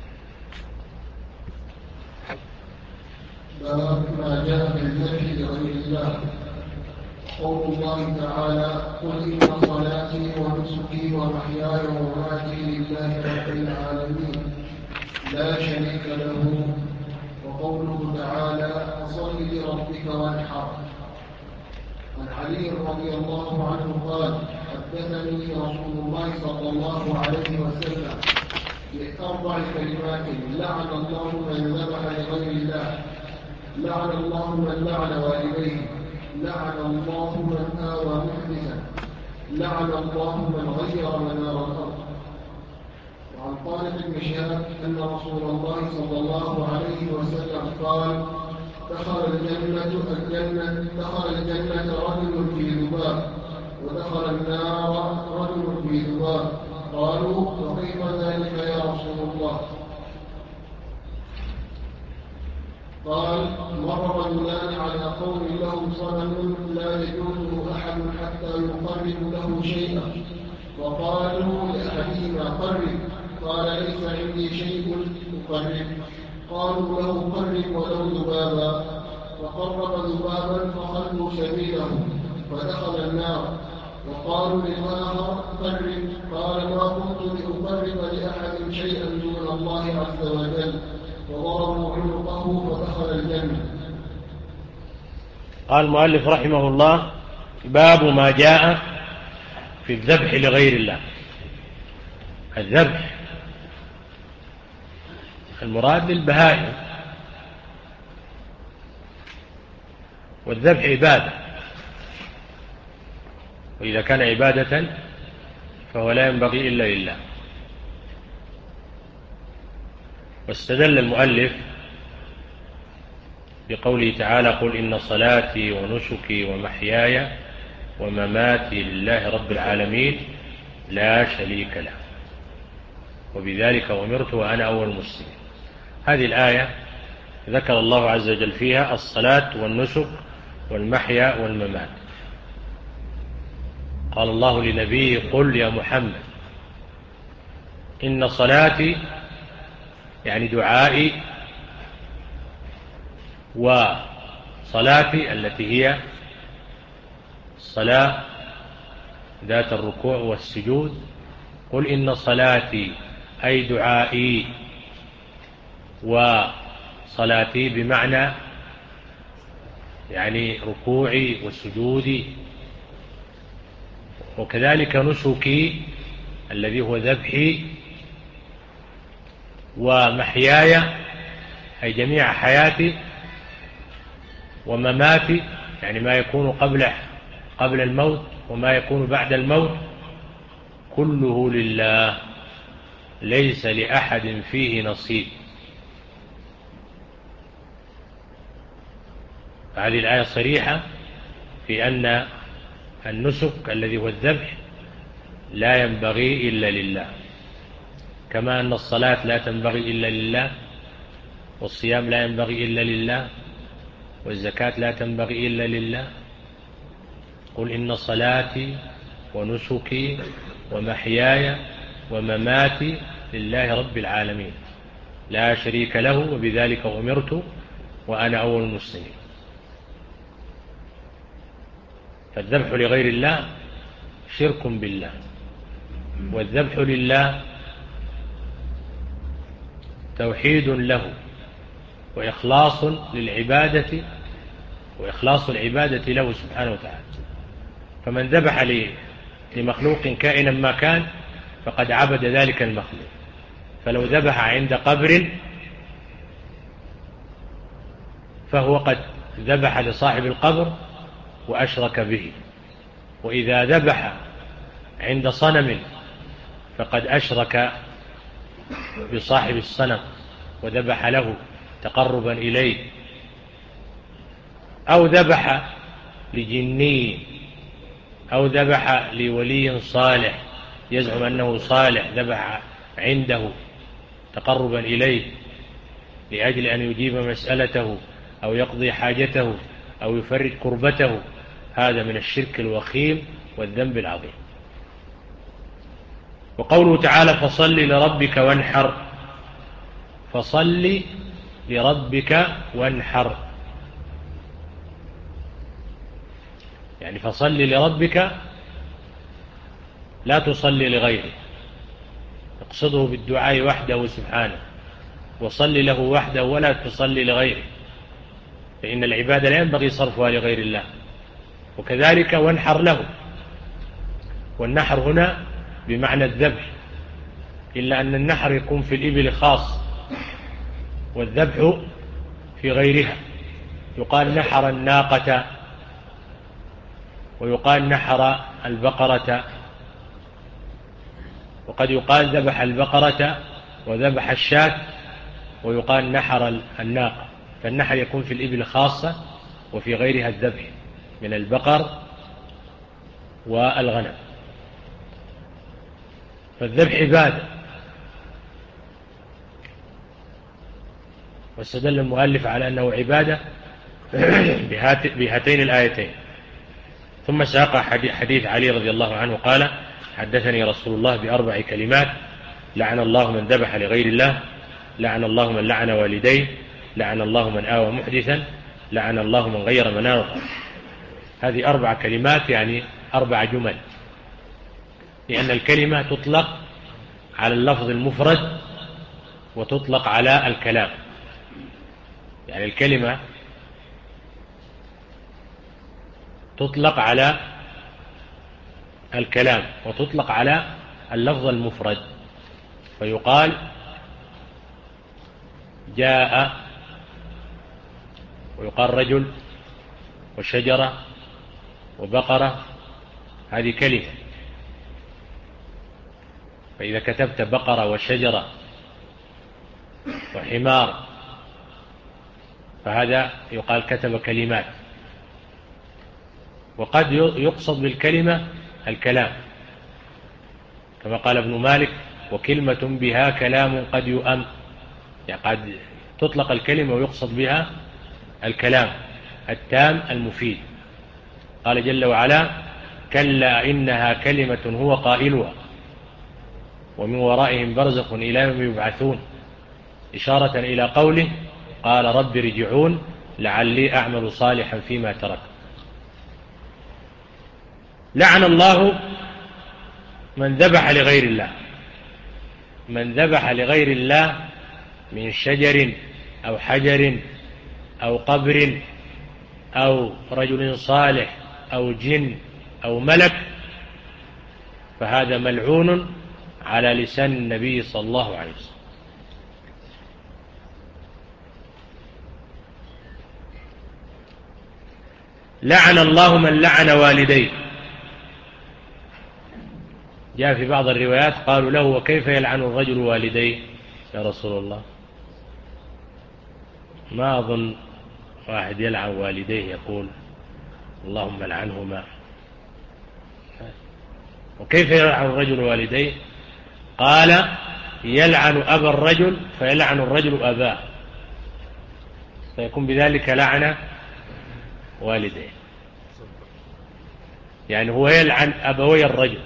باب ما جاء في الذبح لغير الله. قول الله تعالى قل إن صلاتي ونسكي ومحياي ومماتي لله رب العالمين لا شريك له. وقوله تعالى فصل لربك وانحر. عن علي رضي الله عنه قال حدثني رسول الله صلى الله عليه وسلم بأربع كلمات لعن الله من ذبح لغير الله، لعن الله من لعن والديه، لعن الله من آوى محدثا، لعن الله من غير منار الأرض. وعن طارق بن شهاب أن رسول الله صلى الله عليه وسلم قال دخل الجنة الجنة دخل الجنة رجل في ذباب ودخل النار رجل في ذباب. قالوا وكيف ذلك يا رسول الله؟ قال مر رجلان على قوم له صنم لا يجوزه أحد حتى يقرب له شيئا، فقالوا لأحدهما قرب، قال ليس عندي شيء أقرب. قالوا له قرب ولو ذبابا، فقرب ذبابا فخلوا سبيله فدخل النار. وقالوا للآخر قرب، قال ما كنت لأقرب لأحد شيئا دون الله عز وجل، وضربوا عنقه فدخل الجنة. قال المؤلف رحمه الله: باب ما جاء في الذبح لغير الله. الذبح المراد للبهائم، والذبح عبادة، وإذا كان عبادة فهو لا ينبغي إلا لله. واستدل المؤلف بقوله تعالى: قل إن صلاتي ونسكي ومحياي ومماتي لله رب العالمين لا شريك له وبذلك أمرت وأنا أول مسلم. هذه الآية ذكر الله عز وجل فيها الصلاة والنسك والمحيا والممات. قال الله لنبيه: قل يا محمد إن صلاتي، يعني دعائي، وصلاتي التي هي الصلاة ذات الركوع والسجود. قل إن صلاتي أي دعائي، وصلاتي بمعنى يعني ركوعي وسجودي، وكذلك نسكي الذي هو ذبحي، ومحياي أي جميع حياتي، ومماتي يعني ما يكون قبل قبل الموت وما يكون بعد الموت، كله لله ليس لأحد فيه نصيب. هذه الآية صريحة في أن النسك الذي هو الذبح لا ينبغي إلا لله، كما أن الصلاة لا تنبغي إلا لله، والصيام لا ينبغي إلا لله، والزكاة لا تنبغي إلا لله. قل إن صلاتي ونسكي ومحياي ومماتي لله رب العالمين لا شريك له وبذلك أمرت وأنا أول المسلمين. فالذبح لغير الله شرك بالله، والذبح لله توحيد له وإخلاص للعبادة وإخلاص العبادة له سبحانه وتعالى. فمن ذبح لمخلوق كائنا ما كان فقد عبد ذلك المخلوق. فلو ذبح عند قبر فهو قد ذبح لصاحب القبر وأشرك به، وإذا ذبح عند صنم فقد أشرك بصاحب الصنم وذبح له تقربا إليه، أو ذبح لجني، أو ذبح لولي صالح يزعم أنه صالح، ذبح عنده تقربا إليه لأجل أن يجيب مسألته أو يقضي حاجته أو يفرج كربته. هذا من الشرك الوخيم والذنب العظيم. وقوله تعالى: فصل لربك وانحر، فصل لربك وانحر، يعني فصل لربك لا تصلي لغيره، اقصده بالدعاء وحده سبحانه، وصل له وحده ولا تصلي لغيره، فإن العبادة لا ينبغي صرفها لغير الله. وكذلك وانحر له، والنحر هنا بمعنى الذبح، إلا أن النحر يكون في الإبل خاص والذبح في غيرها. يقال نحر الناقة، ويقال نحر البقرة، وقد يقال ذبح البقرة وذبح الشاة، ويقال نحر الناقة. فالنحر يكون في الإبل خاصة وفي غيرها الذبح من البقر والغنم. فالذبح عبادة. واستدل المؤلف على أنه عبادة بهاتين الآيتين. ثم ساق حديث علي رضي الله عنه قال: حدثني رسول الله بأربع كلمات لعن الله من ذبح لغير الله، لعن الله من لعن والديه، لعن الله من آوى محدثا، لعن الله من غير مناره. هذه أربع كلمات، يعني أربع جمل، لأن الكلمة تطلق على اللفظ المفرد وتطلق على الكلام. يعني الكلمة تطلق على الكلام وتطلق على اللفظ المفرد، فيقال جاء، ويقال رجل وشجرة وبقرة، هذه كلمة. فإذا كتبت بقرة وشجرة وحمار فهذا يقال كتب كلمات. وقد يقصد بالكلمة الكلام، كما قال ابن مالك: وكلمة بها كلام قد يؤم. يعني قد تطلق الكلمة ويقصد بها الكلام التام المفيد. قال جل وعلا: كلا إنها كلمة هو قائلها ومن ورائهم برزخ إلى يوم يبعثون، إشارة إلى قوله: قال رب ارجعون لعلي أعمل صالحا فيما ترك. لعن الله من ذبح لغير الله. من ذبح لغير الله من شجر أو حجر أو قبر أو رجل صالح أو جن أو ملك فهذا ملعون على لسان النبي صلى الله عليه وسلم. لعن الله من لعن والديه. جاء في بعض الروايات قالوا له: وكيف يلعن الرجل والديه يا رسول الله؟ ما أظن واحد يلعن والديه يقول اللهم لعنهما. وكيف يلعن الرجل والديه؟ قال: يلعن أبا الرجل فيلعن الرجل أباه، فيكون بذلك لعنة والديه. يعني هو يلعن أبوي الرجل،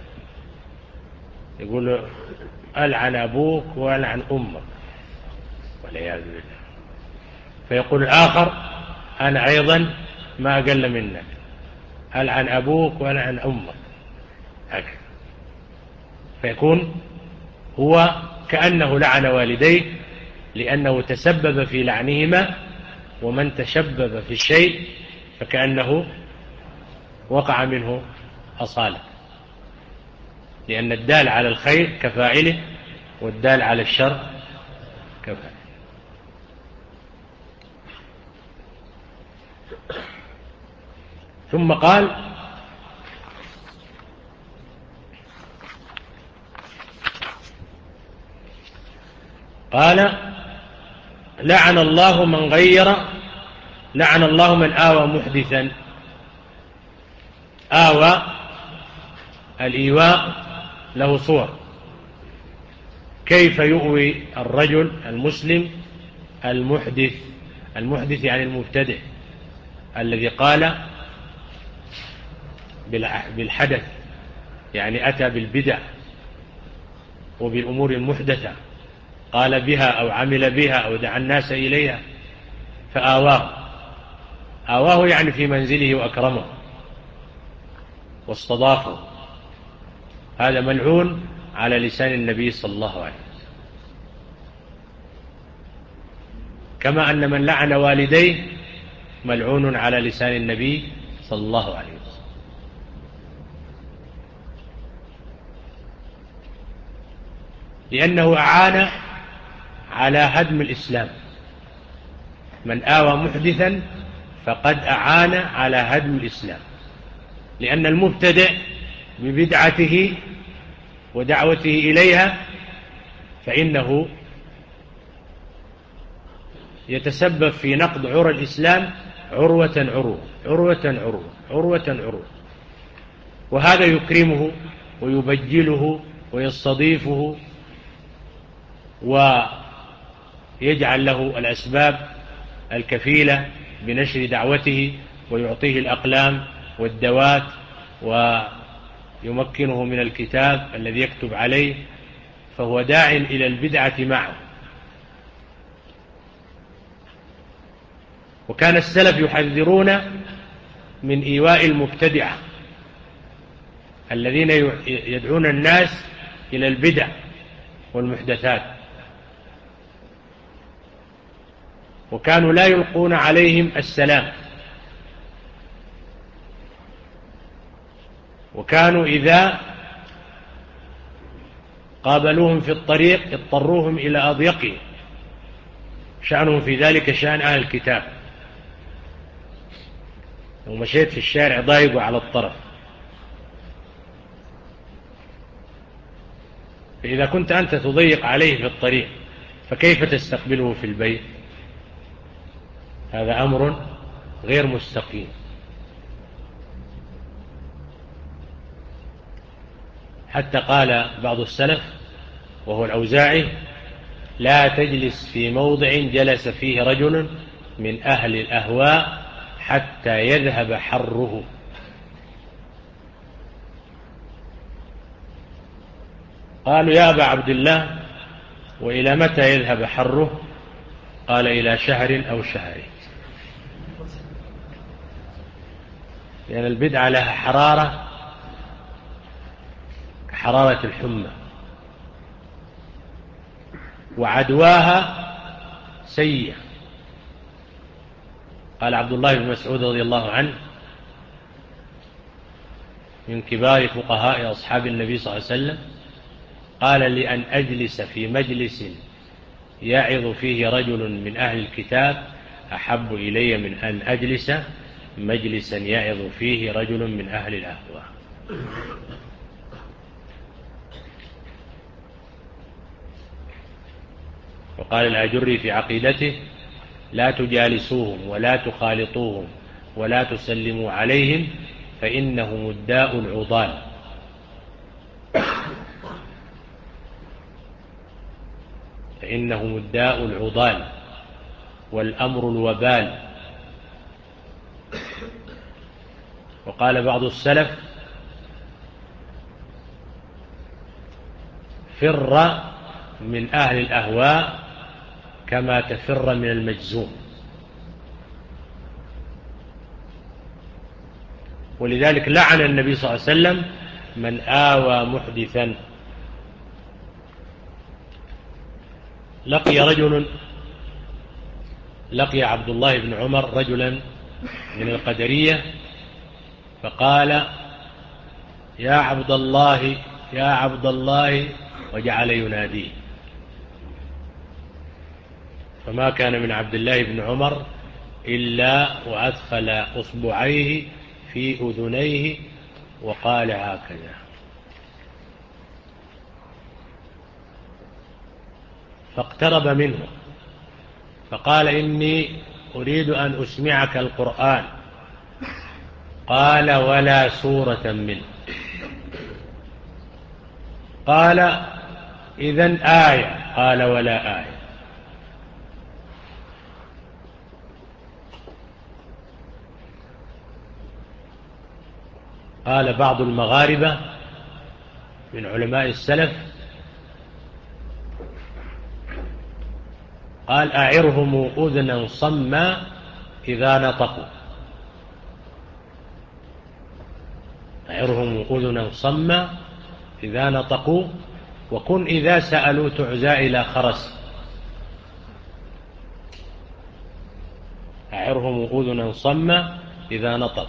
يقول ألعن أبوك وألعن أمك والعياذ بالله. فيقول الآخر: أنا أيضا ما أقل منك، ألعن أبوك وألعن أمك، هكذا. فيكون هو كأنه لعن والديه لأنه تسبب في لعنهما، ومن تشبب في الشيء فكأنه وقع منه أصالة، لأن الدال على الخير كفاعله والدال على الشر كفاعله. ثم قال: قال لعن الله من غير، لعن الله من آوى محدثا. آوى، الإيواء له صور. كيف يؤوي الرجل المسلم المحدث؟ المحدث يعني المبتدع الذي قال بالحدث، يعني أتى بالبدع وبالأمور المحدثة، قال بها أو عمل بها أو دعا الناس إليها فآواه. آواه يعني في منزله وأكرمه واستضافه. هذا ملعون على لسان النبي صلى الله عليه وسلم. كما أن من لعن والديه ملعون على لسان النبي صلى الله عليه وسلم. لأنه أعان على هدم الإسلام. من آوى محدثا فقد أعان على هدم الإسلام، لأن المبتدع ببدعته ودعوته إليها فإنه يتسبب في نقض عرى الإسلام عروة عروة عروة عروة عروة عروة، وهذا يكرمه ويبجله ويستضيفه ويجعل له الأسباب الكفيلة بنشر دعوته، ويعطيه الأقلام والدوات ويمكنه من الكتاب الذي يكتب عليه، فهو داع إلى البدعة معه. وكان السلف يحذرون من إيواء المبتدعة الذين يدعون الناس إلى البدع والمحدثات، وكانوا لا يلقون عليهم السلام، وكانوا إذا قابلوهم في الطريق اضطروهم إلى أضيقه، شأنهم في ذلك شأن أهل الكتاب، لو مشيت في الشارع ضايقوا على الطرف. فإذا كنت أنت تضيق عليه في الطريق فكيف تستقبله في البيت؟ هذا أمر غير مستقيم. حتى قال بعض السلف وهو الأوزاعي: لا تجلس في موضع جلس فيه رجل من أهل الأهواء حتى يذهب حره. قالوا: يا أبا عبد الله، وإلى متى يذهب حره؟ قال: إلى شهر أو شهرين. لأن البدعة لها حرارة كحرارة الحمى، وعدواها سيئة. قال عبد الله بن مسعود رضي الله عنه من كبار فقهاء أصحاب النبي صلى الله عليه وسلم: قال: لأن أجلس في مجلس يعظ فيه رجل من أهل الكتاب أحب إلي من أن أجلس مجلسا يعظ فيه رجل من أهل الأهواء. وقال الآجري في عقيدته: لا تجالسوهم ولا تخالطوهم ولا تسلموا عليهم فإنهم الداء العضال. فإنهم الداء العضال والأمر الوبال. وقال بعض السلف: فر من أهل الأهواء كما تفر من المجزوم. ولذلك لعن النبي صلى الله عليه وسلم من آوى محدثا. لقي رجل لقي عبد الله بن عمر رجلا من القدرية فقال: يا عبد الله يا عبد الله، وجعل يناديه. فما كان من عبد الله بن عمر إلا وأدخل أصبعيه في أذنيه وقال هكذا. فاقترب منه فقال: إني أريد أن أسمعك القرآن. قال: ولا سورة منه. قال: إذن آية. قال: ولا آية. قال بعض المغاربة من علماء السلف: قال: أعرهم أذنا صما إذا نطقوا. أعرهم أذنا صما إذا نطقوا، وكن إذا سألوا تعزى إلى خرس. أعرهم أذنا صما إذا نطق.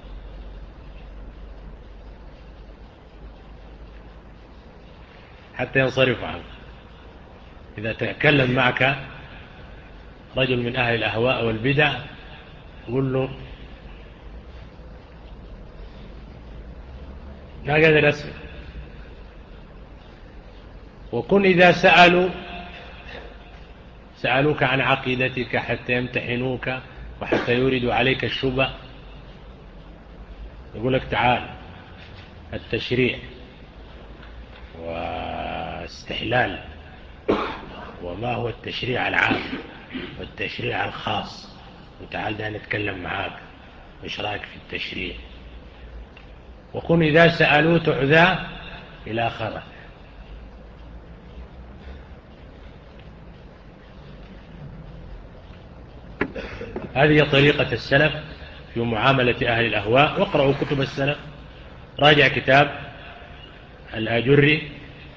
حتى ينصرف عنه. إذا تكلم معك رجل من أهل الأهواء والبدع قل له: ما قادر أسمع. وكن إذا سألوا سألوك عن عقيدتك حتى يمتحنوك وحتى يوردوا عليك الشبه، يقول لك: تعال، التشريع واستحلال، وما هو التشريع العام والتشريع الخاص، وتعال ده نتكلم معاك، مش رأيك في التشريع. وكن إذا سألوا تعذى إلى خرس. هذه طريقة السلف في معاملة أهل الأهواء. واقرأوا كتب السلف، راجع كتاب الآجري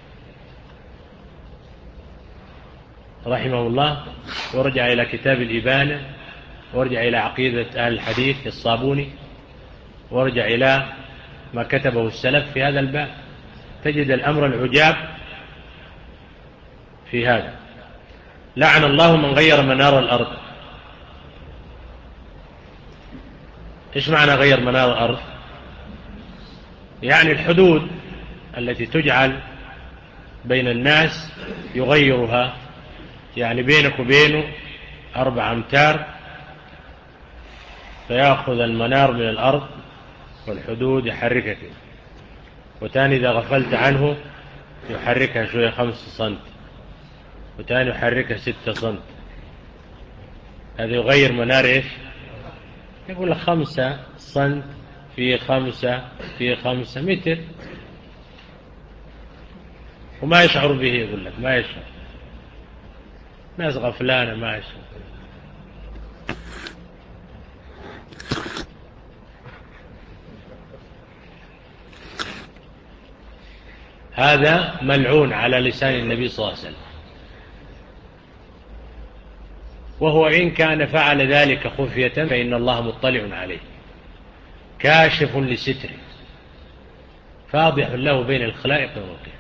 رحمه الله، وارجع إلى كتاب الإبانة، وارجع إلى عقيدة أهل الحديث الصابوني، وارجع إلى ما كتبه السلف في هذا الباب، تجد الأمر العجاب في هذا. لعن الله من غير منار الأرض. إيش معنى غير منار الأرض؟ يعني الحدود التي تجعل بين الناس يغيرها، يعني بينك وبينه أربع أمتار فيأخذ المنار من الأرض والحدود يحركك، وتاني إذا غفلت عنه يحركها شوية خمس سنت، وتاني يحركها ستة سنت. هذا يغير منار إيش؟ يقول لك خمسة سنت في خمسة في خمسة متر، وما يشعر به. يقول لك ما يشعر، ناس غفلانة ما يشعر. هذا ملعون على لسان النبي صلى الله عليه وسلم، وهو إن كان فعل ذلك خفية فإن الله مطلع عليه كاشف لستره فاضح له بين الخلائق يوم القيامة.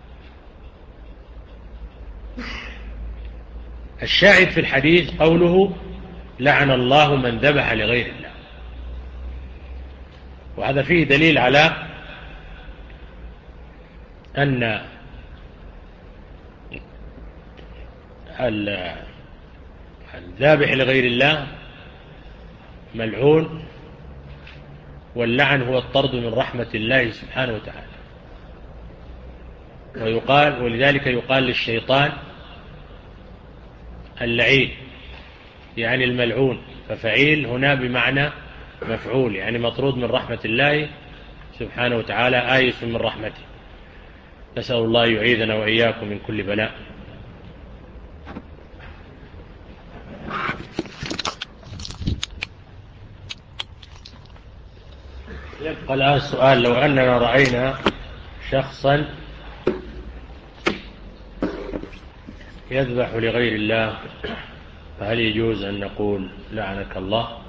الشاهد في الحديث قوله لعن الله من ذبح لغير الله، وهذا فيه دليل على أن الذابح لغير الله ملعون، واللعن هو الطرد من رحمة الله سبحانه وتعالى. ويقال ولذلك يقال للشيطان اللعين، يعني الملعون، ففعيل هنا بمعنى مفعول، يعني مطرود من رحمة الله سبحانه وتعالى، آيس من رحمته. نسأل الله يعيذنا وإياكم من كل بلاء. يبقى الآن السؤال: لو أننا رأينا شخصا يذبح لغير الله فهل يجوز أن نقول لعنك الله؟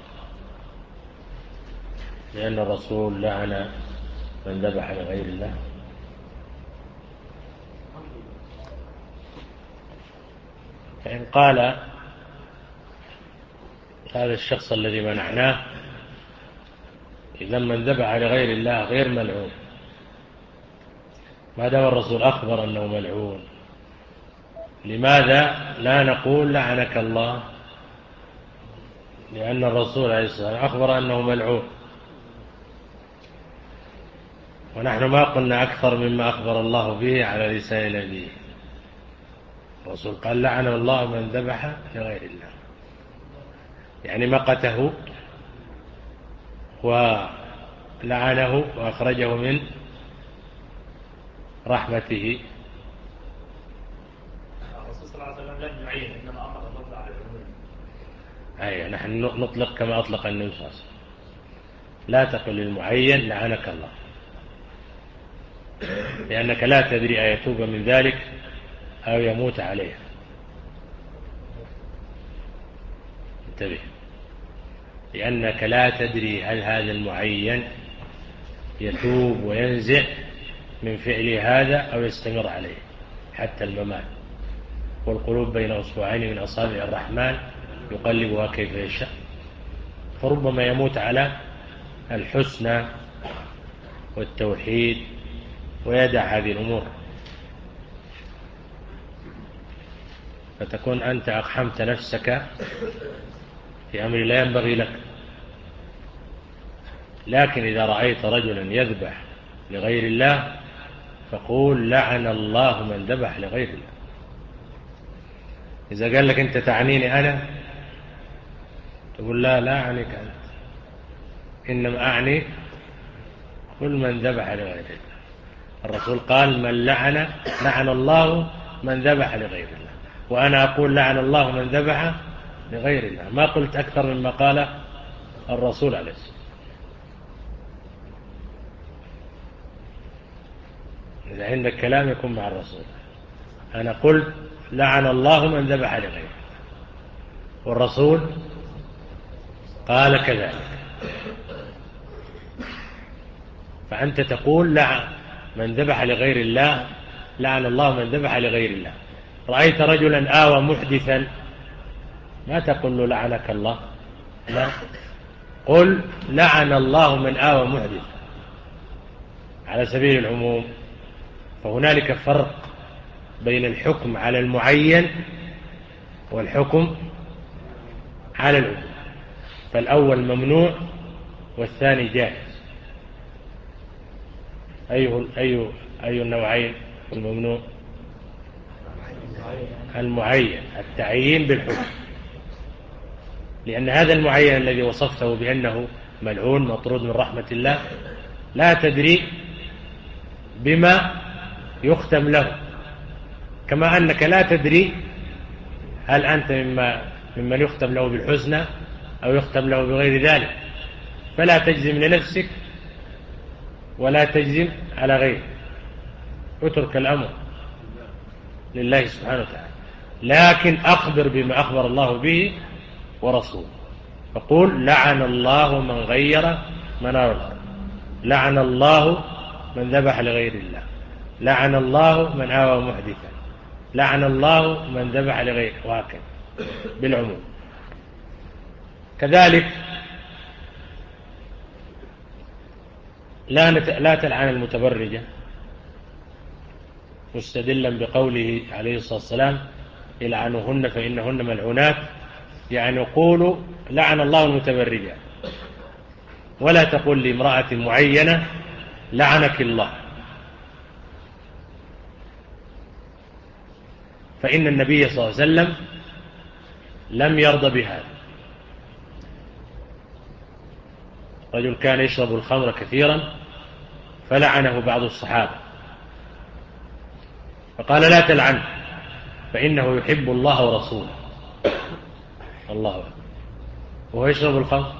لأن الرسول لعن من ذبح لغير الله. فإن قال هذا الشخص الذي منعناه إذا من ذبح لغير الله غير ملعون، ما دام الرسول أخبر أنه ملعون، لماذا لا نقول لعنك الله؟ لأن الرسول عليه الصلاة والسلام أخبر أنه ملعون، ونحن ما قلنا أكثر مما أخبر الله به على لسان نبيه. الرسول قال لعن الله من ذبح لغير الله، يعني مقته ولعنه وأخرجه من رحمته. الرسول صلى الله عليه وسلم لم يعين، إنما أمر الرد على العموم. أي نحن نطلق كما أطلق النبي صلى الله عليه وسلم، لا تقل للمعين لعنك الله، لأنك لا تدري أيتوب من ذلك أو يموت عليه. انتبه، لأنك لا تدري هل هذا المعين يتوب وينزع من فعل هذا أو يستمر عليه حتى الممات. والقلوب بين أصبعين من أصابع الرحمن يقلبها كيف يشاء، فربما يموت على الحسنى والتوحيد ويدع هذه الأمور، فتكون أنت أقحمت نفسك في أمر لا ينبغي لك. لكن إذا رأيت رجلا يذبح لغير الله فقول لعن الله من ذبح لغير الله. إذا قال لك أنت تعنيني أنا، تقول لا لا أعنيك أنت، إنما أعني كل من ذبح لغير الله. الرسول قال من لعن لعن الله من ذبح لغير الله، وأنا أقول لعن الله من ذبح لغير الله، ما قلت أكثر مما قال الرسول عليه الصلاة والسلام. إذا عندك كلام يكون مع الرسول. أنا قلت لعن الله من ذبح لغيره، والرسول قال كذلك، فأنت تقول لعن من ذبح لغير الله، لعن الله من ذبح لغير الله. رأيت رجلا آوى محدثا ما تقول له لعنك الله، لا، قل لعن الله من آوى محدثا على سبيل العموم. فهنالك فرق بين الحكم على المعين والحكم على العموم، فالأول ممنوع والثاني جائز. أي أي أي النوعين الممنوع؟ المعين، التعيين بالحكم، لأن هذا المعين الذي وصفته بأنه ملعون مطرود من رحمة الله لا تدري بما يختم له، كما أنك لا تدري هل أنت مما ممن يختم له بالحسنى أو يختم له بغير ذلك، فلا تجزم لنفسك ولا تجزم على غيرك، اترك الأمر لله سبحانه وتعالى، لكن أخبر بما أخبر الله به ورسوله. فقول لعن الله من غير منار الأرض، لعن الله من ذبح لغير الله، لعن الله من آوى محدثا، لعن الله من ذبح لغيره، وهكذا بالعموم. كذلك لا لا تلعن المتبرجة مستدلا بقوله عليه الصلاة والسلام العنوهن فإنهن ملعونات، يعني قولوا لعن الله المتبرجة، ولا تقول لامرأة معينة لعنك الله، فإن النبي صلى الله عليه وسلم لم يرضى بهذا. رجل كان يشرب الخمر كثيرا فلعنه بعض الصحابة، فقال لا تلعنه فإنه يحب الله ورسوله. الله أكبر، وهو يشرب الخمر.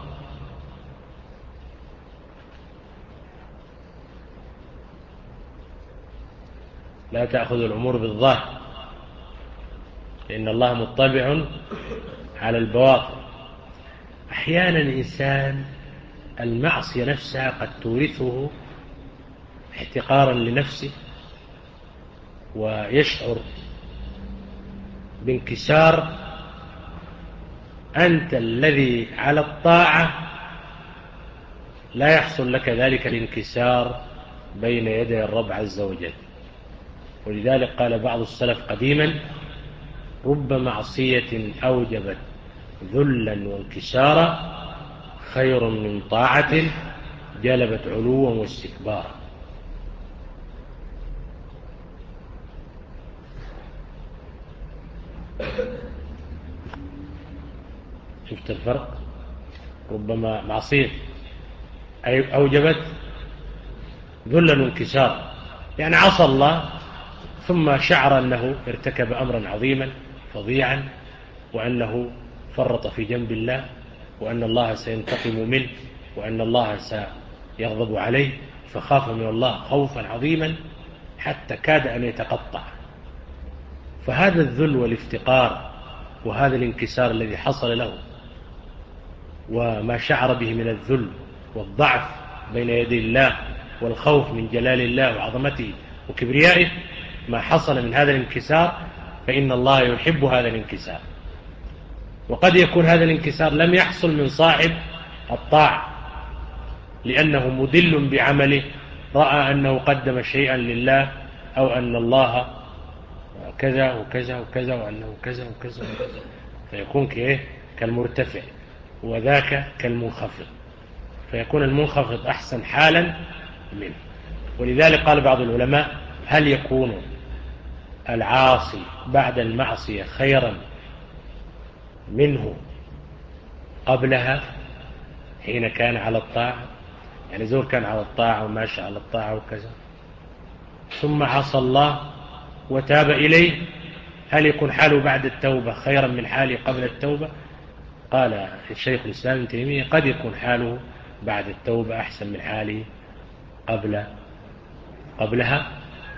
لا تأخذ الأمور بالظاهر، لأن الله مطلع على البواطن. أحيانا الإنسان المعصية نفسها قد تورثه احتقارا لنفسه، ويشعر بانكسار. أنت الذي على الطاعة لا يحصل لك ذلك الانكسار بين يدي الرب عز وجل. ولذلك قال بعض السلف قديما رب معصية أوجبت ذلا وانكسارا خير من طاعة جلبت علوا واستكبارا. شفت الفرق؟ ربما معصية أوجبت ذلا وانكسارا، يعني عصى الله ثم شعر أنه ارتكب أمرا عظيما فظيعا، وأنه فرط في جنب الله، وأن الله سينتقم منه، وأن الله سيغضب عليه، فخاف من الله خوفا عظيما حتى كاد أن يتقطع. فهذا الذل والافتقار وهذا الانكسار الذي حصل له وما شعر به من الذل والضعف بين يدي الله والخوف من جلال الله وعظمته وكبريائه، ما حصل من هذا الانكسار فإن الله يحب هذا الانكسار. وقد يكون هذا الانكسار لم يحصل من صاحب الطاعة لأنه مدل بعمله، رأى أنه قدم شيئا لله، أو أن الله كذا وكذا وكذا وأنه كذا وكذا وكذا، فيكون كإيه؟ كالمرتفع، وذاك كالمنخفض، فيكون المنخفض أحسن حالا منه. ولذلك قال بعض العلماء هل يكون العاصي بعد المعصية خيرا منه قبلها حين كان على الطاعة؟ يعني زول كان على الطاعة وماشي على الطاعة وكذا ثم عصى الله وتاب إليه، هل يكون حاله بعد التوبة خيرا من حاله قبل التوبة؟ قال الشيخ الإسلام ابن تيمية قد يكون حاله بعد التوبة أحسن من حاله قبل قبلها،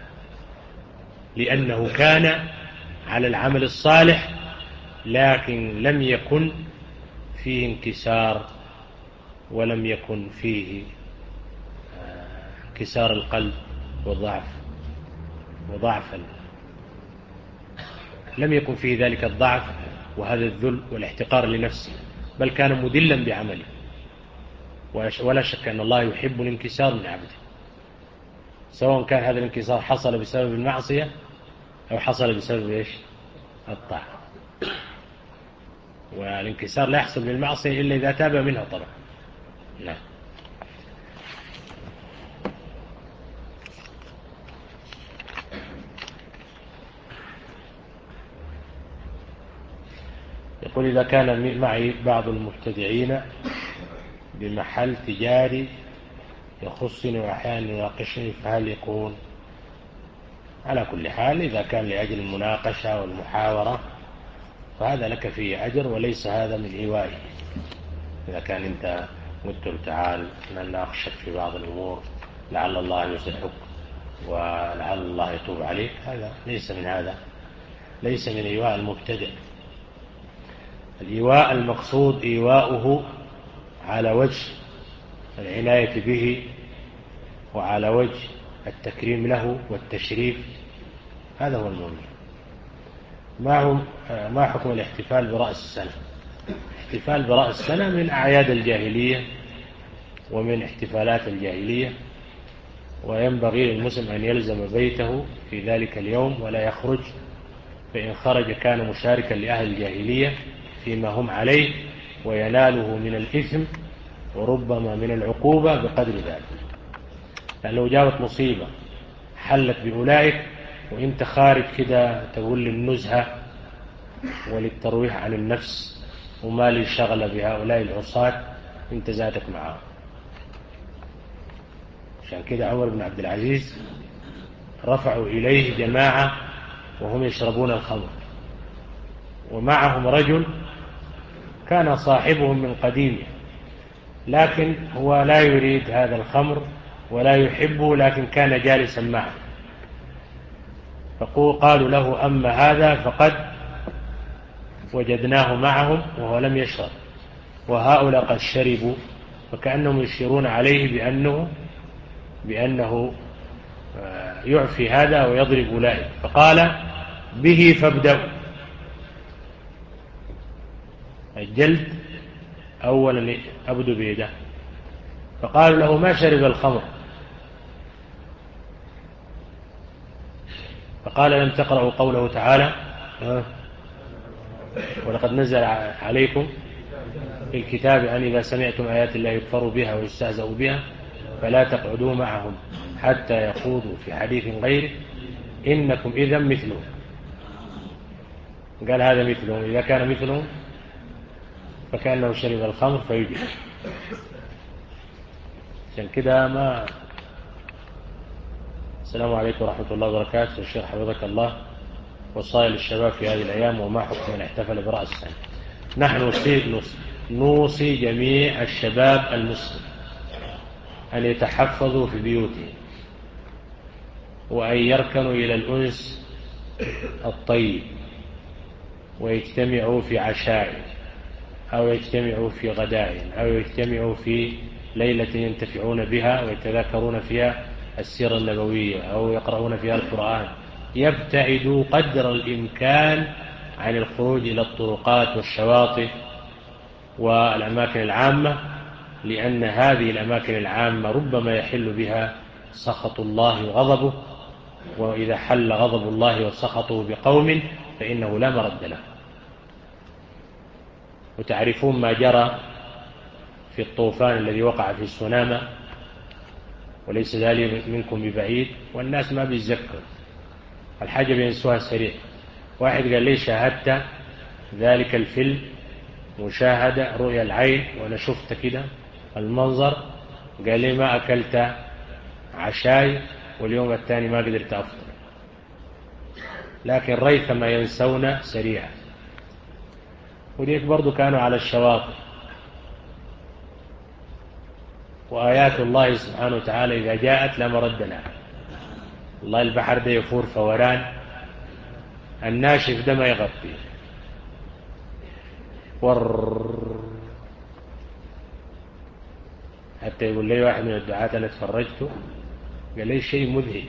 لأنه كان على العمل الصالح لكن لم يكن فيه انكسار ولم يكن فيه انكسار القلب وضعف وضعف لم يكن فيه ذلك الضعف وهذا الذل والاحتقار لنفسه، بل كان مدلا بعمله. ولا شك أن الله يحب الانكسار من عبده، سواء كان هذا الانكسار حصل بسبب المعصية أو حصل بسبب إيش؟ الطاعة. والانكسار لا يحصل بالمعصية إلا إذا تاب منها طبعا. نعم. يقول إذا كان معي بعض المبتدعين بمحل تجاري يخصني وأحيانا يناقشني، فهل يكون؟ على كل حال إذا كان لأجل المناقشة والمحاورة فهذا لك فيه أجر، وليس هذا من هوائه. إذا كان أنت قلت له تعال نناقشك في بعض الأمور لعل الله يصلحك ولعل الله يتوب عليك، هذا ليس من هذا ليس من إيواء المبتدع. الإيواء المقصود إيواؤه على وجه العناية به وعلى وجه التكريم له والتشريف، هذا هو المهم. ما ما حكم الاحتفال برأس السنة؟ الاحتفال برأس السنة من أعياد الجاهلية ومن احتفالات الجاهلية، وينبغي للمسلم أن يلزم بيته في ذلك اليوم ولا يخرج، فإن خرج كان مشاركا لأهل الجاهلية فيما هم عليه ويناله من الإثم وربما من العقوبة بقدر ذلك. لأن لو جاءت مصيبة حلت بأولئك وإنت خارج كده تقول للنزهة وللترويح عن النفس وما للشغل بهؤلاء العصاة، انت زادك معهم. عشان كده عمر بن عبد العزيز رفعوا إليه جماعة وهم يشربون الخمر، ومعهم رجل كان صاحبهم من قديمه، لكن هو لا يريد هذا الخمر ولا يحبه، لكن كان جالسا معه. فقالوا له أما هذا فقد وجدناه معهم وهو لم يشرب، وهؤلاء قد شربوا، فكأنهم يشيرون عليه بأنه بأنه يعفي هذا ويضرب أولئك. فقال به فابدأوا، الجلد أولا أبدو بيده. فقالوا له ما شرب الخمر؟ فقال لم تقرأوا قوله تعالى ولقد نزل عليكم في الكتاب أن إذا سمعتم آيات الله يكفر بها ويستهزأ بها فلا تقعدوا معهم حتى يخوضوا في حديث غيره إنكم إذا مثلهم. قال هذا مثلهم، إذا كان مثلهم فكأنه شرب الخمر فيجب. عشان كده ما السلام عليكم ورحمة الله وبركاته. الشيخ حفظك الله، وصايا للشباب في هذه الأيام وما حكم من احتفل برأس السنة؟ نحن نوصي جميع الشباب المسلم أن يتحفظوا في بيوتهم وأن يركنوا إلى الأنس الطيب ويجتمعوا في عشاء أو يجتمعوا في غداء أو يجتمعوا في ليلة ينتفعون بها ويتذاكرون فيها السيرة النبوية أو يقرؤون فيها القرآن. يبتعدوا قدر الإمكان عن الخروج إلى الطرقات والشواطئ والأماكن العامة، لأن هذه الأماكن العامة ربما يحل بها سخط الله وغضبه، وإذا حل غضب الله وسخطه بقوم فإنه لا مرد له. وتعرفون ما جرى في الطوفان الذي وقع في السنامة، وليس ذلك منكم ببعيد، والناس ما بيتذكروا الحاجة بينسوها سريع. واحد قال لي شاهدت ذلك الفيلم مشاهدة رؤيا العين وأنا شفت كده المنظر، قال لي ما أكلت عشاي واليوم الثاني ما قدرت أفطر. لكن ريثما ينسون سريعا. وديك برضو كانوا على الشواطئ. وآيات الله سبحانه وتعالى إذا جاءت لا مرد لها. والله البحر ده يفور فوران، الناشف ده ما يغطي. ور حتى يقول لي واحد من الدعاة أنا اتفرجته قال لي شيء مذهل،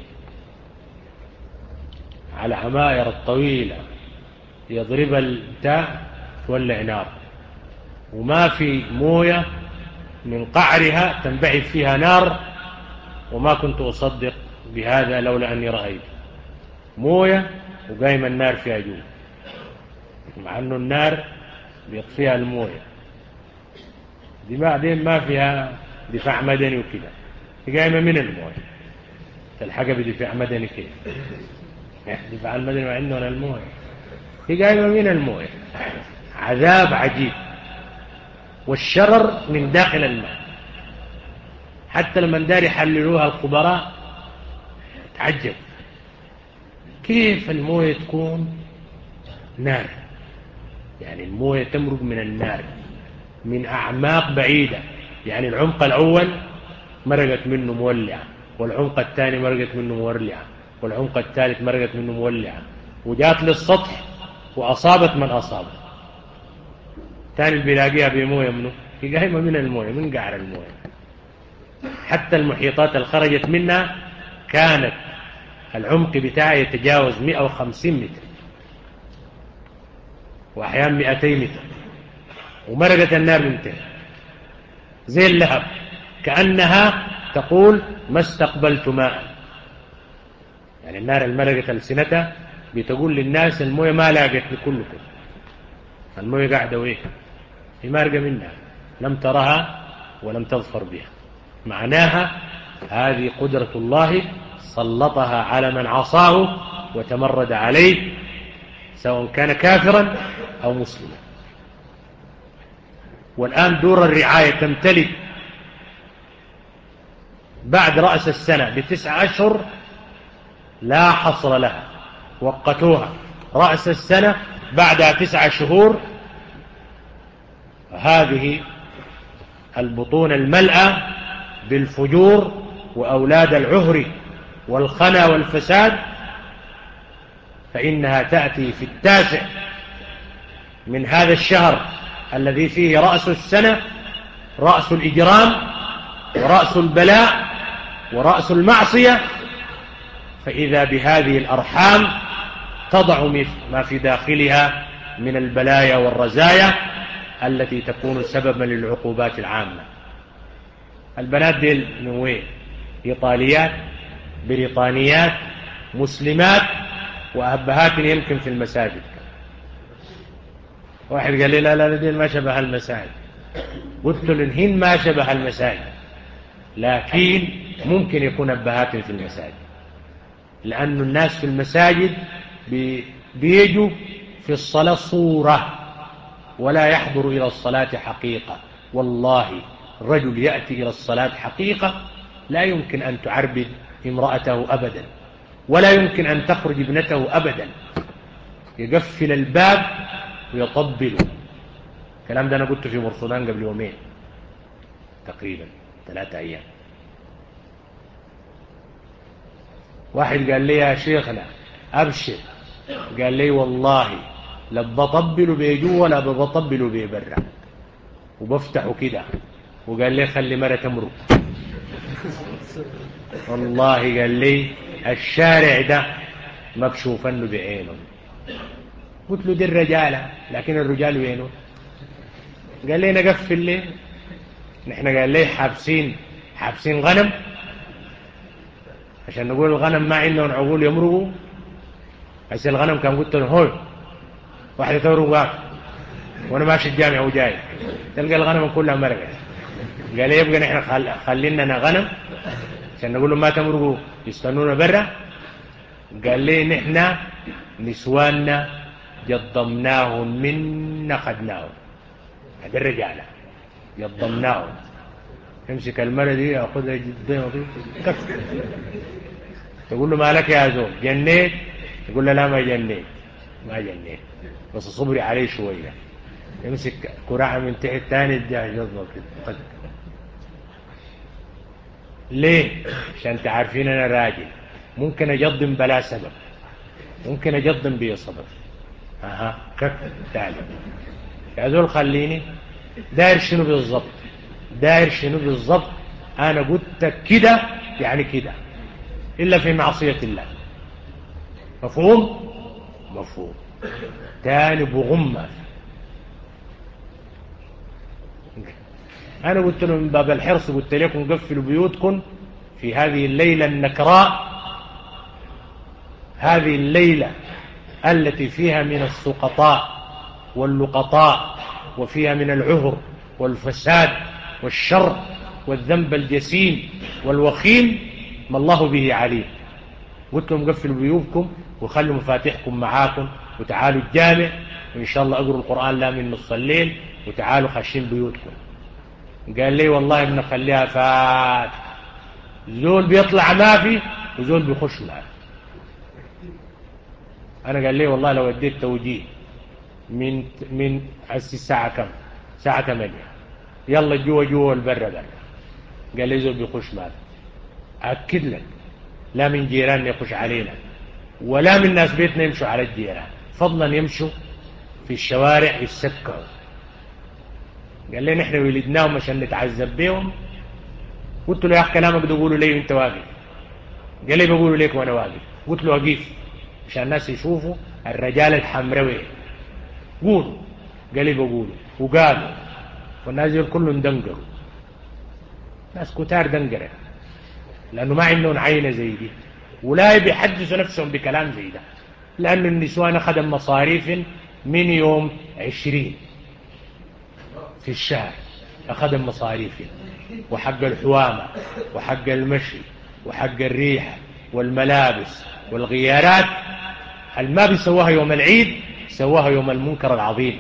على عمائر الطويلة يضرب البتاع تولع نار، وما في موية من قعرها تنبعث فيها نار، وما كنت أصدق بهذا لولا أني رأيت موية وقايم النار فيها جوا، مع أنه النار بيطفيها الموية دي، بعدين ما فيها دفاع مدني وكذا، هي قايمة من الموية، تلحقها بدفاع مدني كيف؟ دفاع المدني مع أنه الموية، هي قايمة من الموية. عذاب عجيب، والشرر من داخل الماء. حتى لما دار يحللوها الخبراء تعجب كيف الموية تكون نار، يعني الموية تمرق من النار من أعماق بعيدة، يعني العمق الأول مرقت منه مولعة، والعمق الثاني مرقت منه مولعة، والعمق الثالث مرقت منه مولعة، وجات للسطح وأصابت من أصابت. ثاني بيلاقيها بموية منه، هي قايمة من الموية، من قعر الموية. حتى المحيطات اللي خرجت منها كانت العمق بتاعها يتجاوز مئة وخمسين متر وأحيانا مئتين متر، ومرقت النار من تحت زي اللهب، كأنها تقول ما استقبلت ماء. يعني النار المرقت ألسنتها بتقول للناس الموية ما لاقت لكلكم، الموية قاعدة ويه، هي مارقة منها، لم ترها ولم تظفر بها. معناها هذه قدرة الله سلطها على من عصاه وتمرد عليه، سواء كان كافرا أو مسلما. والآن دور الرعاية تمتلك بعد رأس السنة بتسع أشهر لا حصر لها، وقتوها رأس السنة بعدها تسع شهور. هذه البطون الملأة بالفجور وأولاد العهر والخنا والفساد، فإنها تأتي في التاسع من هذا الشهر الذي فيه رأس السنة، رأس الإجرام ورأس البلاء ورأس المعصية، فإذا بهذه الأرحام تضع ما في داخلها من البلايا والرزايا التي تكون سببا للعقوبات العامة. البنات دي من وين؟ إيطاليات، بريطانيات، مسلمات، وأبهات يمكن في المساجد. واحد قال لي لا لا دين ما شبه المساجد، قلت له الهن ما شبه المساجد، لكن ممكن يكون أبهات في المساجد، لأن الناس في المساجد بيجوا في الصلاة صورة ولا يحضر إلى الصلاة حقيقة. والله الرجل يأتي إلى الصلاة حقيقة لا يمكن أن تعربد امرأته أبدا، ولا يمكن أن تخرج ابنته أبدا، يقفل الباب ويطبل. الكلام ده أنا قلت في مرصودان قبل يومين تقريبا ثلاثة أيام. واحد قال لي يا شيخنا أبشر، قال لي والله لا بطبل بيجو ولا بطبل بيبرع، وبفتحه كده، وقال لي خلي مرة تمرق. والله قال لي الشارع ده مكشوف انه بعينه. قلت له دي الرجالة، لكن الرجال وينه؟ قال لي نقفل ليه؟ نحن قال لي حابسين حابسين غنم عشان نقول الغنم ما عندهم عقول يمرقوا. هسه الغنم كان قلت له هون واحدة تمرق واقف وانا ماشي الجامع وجاي تلقى الغنم كلها مرقت. قال لي يبقى نحن خل... خلينا غنم عشان نقول لهم ما تمرقوا يستنونا برا. قال لي نحن نسواننا جضمناهم منا خدناهم. هذا الرجالة جضمناهم، يمسك المرة دي ياخذها جدا تقول له مالك يا زول جنيت؟ يقول له لا ما جنيت ما جنيت بس صبري عليه شوية. يمسك كراعة من تحت تاني يديها جذبة كده. ليه؟ عشان تعرفين أنا راجل ممكن أجضم بلا سبب، ممكن أجضم بي سبب. أها كيف تعالى يا زول خليني داير شنو بالضبط، داير شنو بالضبط. أنا قلت كده يعني كده، إلا في معصية الله. مفهوم؟ مفهوم. تاني بغمة. أنا قلت له من باب الحرص، قلت لكم قفلوا بيوتكم في هذه الليلة النكراء، هذه الليلة التي فيها من السقطاء واللقطاء، وفيها من العهر والفساد والشر والذنب الجسيم والوخيم ما الله به عليم. قلت لهم قفلوا بيوتكم وخلوا مفاتيحكم معاكم وتعالوا الجامع، وإن شاء الله أقروا القرآن لا من نص الليل، وتعالوا خاشين بيوتكم. قال لي والله بنخليها فات، زول بيطلع ما في وزول بيخش ما في. أنا قال لي والله لو اديت توجيه من من الساعة كم؟ الساعة ثمانية، يلا جوا جوا والبرة برا. قال لي زول بيخش ما في. أكد لك لا من جيران يخش علينا ولا من ناس بيتنا يمشوا على الجيران، فضلا يمشوا في الشوارع يسكروا. قال لي نحن ولدناهم عشان نتعذب بيهم. قلت له يا أخي كلامك تقوله ليه وانت واقف؟ قال لي بقوله ليك وانا واقف. قلت له أقيف عشان الناس يشوفوا الرجال الحمروي. قولوا. قال لي بقوله، وقالوا، والناس دول كلهم دنقروا، ناس كتار دنقرة، لأنه ما عندهم عينة زي دي، ولا بيحدثوا نفسهم بكلام زي ده، لأن النسوان أخذ مصاريف من يوم عشرين في الشهر، أخذ مصاريف وحق الحوامة وحق المشي وحق الريح والملابس والغيارات. الما بيسواها يوم العيد سواها يوم المنكر العظيم.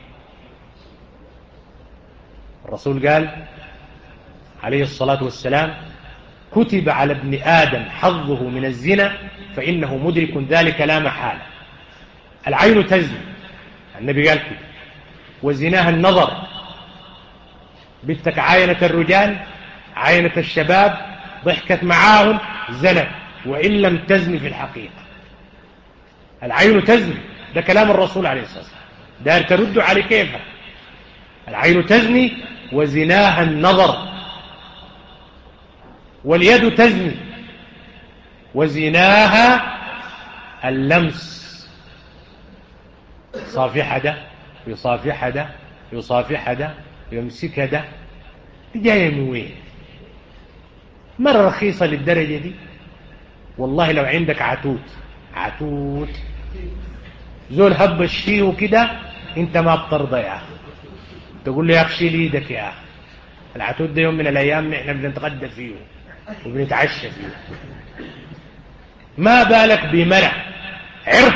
الرسول قال عليه الصلاة والسلام كتب على ابن آدم حظه من الزنا فإنه مدرك ذلك لا محالة. العين تزني، النبي قال كده، وزناها النظر. بنتك عاينة الرجال، عاينة الشباب، ضحكت معاهم، زنت وإن لم تزني في الحقيقة. العين تزني، ده كلام الرسول عليه الصلاة والسلام، دار ترد على كيفها. العين تزني وزناها النظر، واليد تزني وزناها اللمس. صافحة ده يصافحها ده يصافحها ده يمسكها ده، دي جاية من وين؟ مرة رخيصة للدرجة دي؟ والله لو عندك عتوت عتوت زول هبش فيه كده انت ما بترضى يا اخي، تقول له يا اخي شيل ايدك يا اخي. العتوت ده يوم من الايام احنا بنتغدى فيه وبنتعشى فيه، ما بالك بمنع عرض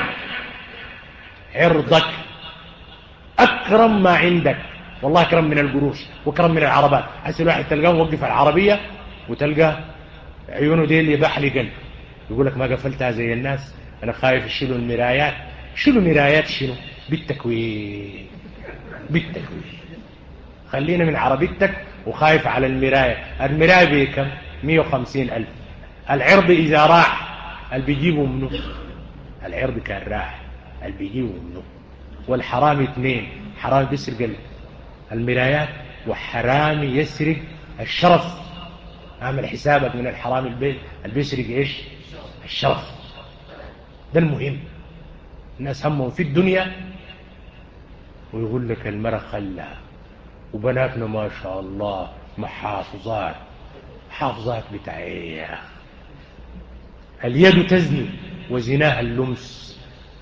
عرضك اكرم ما عندك. والله اكرم من القروش واكرم من العربات. حسن واحد تلقاه موقف العربيه وتلقاه عيونه دي اللي بحلي قلب، يقول لك ما قفلتها زي الناس، انا خايف يشيلوا المرايات. شيلوا مرايات شنو؟ بالتكوين بالتكوين. خلينا من عربيتك وخايف على المرايه. المرايه بكم؟ مية وخمسين ألف. العرض اذا راح اللي بيجيبه منه، العرض كان راح اللي بيجيبه منه. والحرام اثنين، حرام بيسرق المرايات وحرام يسرق الشرف. اعمل حسابك من الحرام اللي بيسرق ايش؟ الشرف. ده المهم. الناس همهم في الدنيا ويقول لك المرأة خلها، وبناتنا ما شاء الله محافظات. حافظات بتاع ايه؟ اليد تزني وزناها اللمس،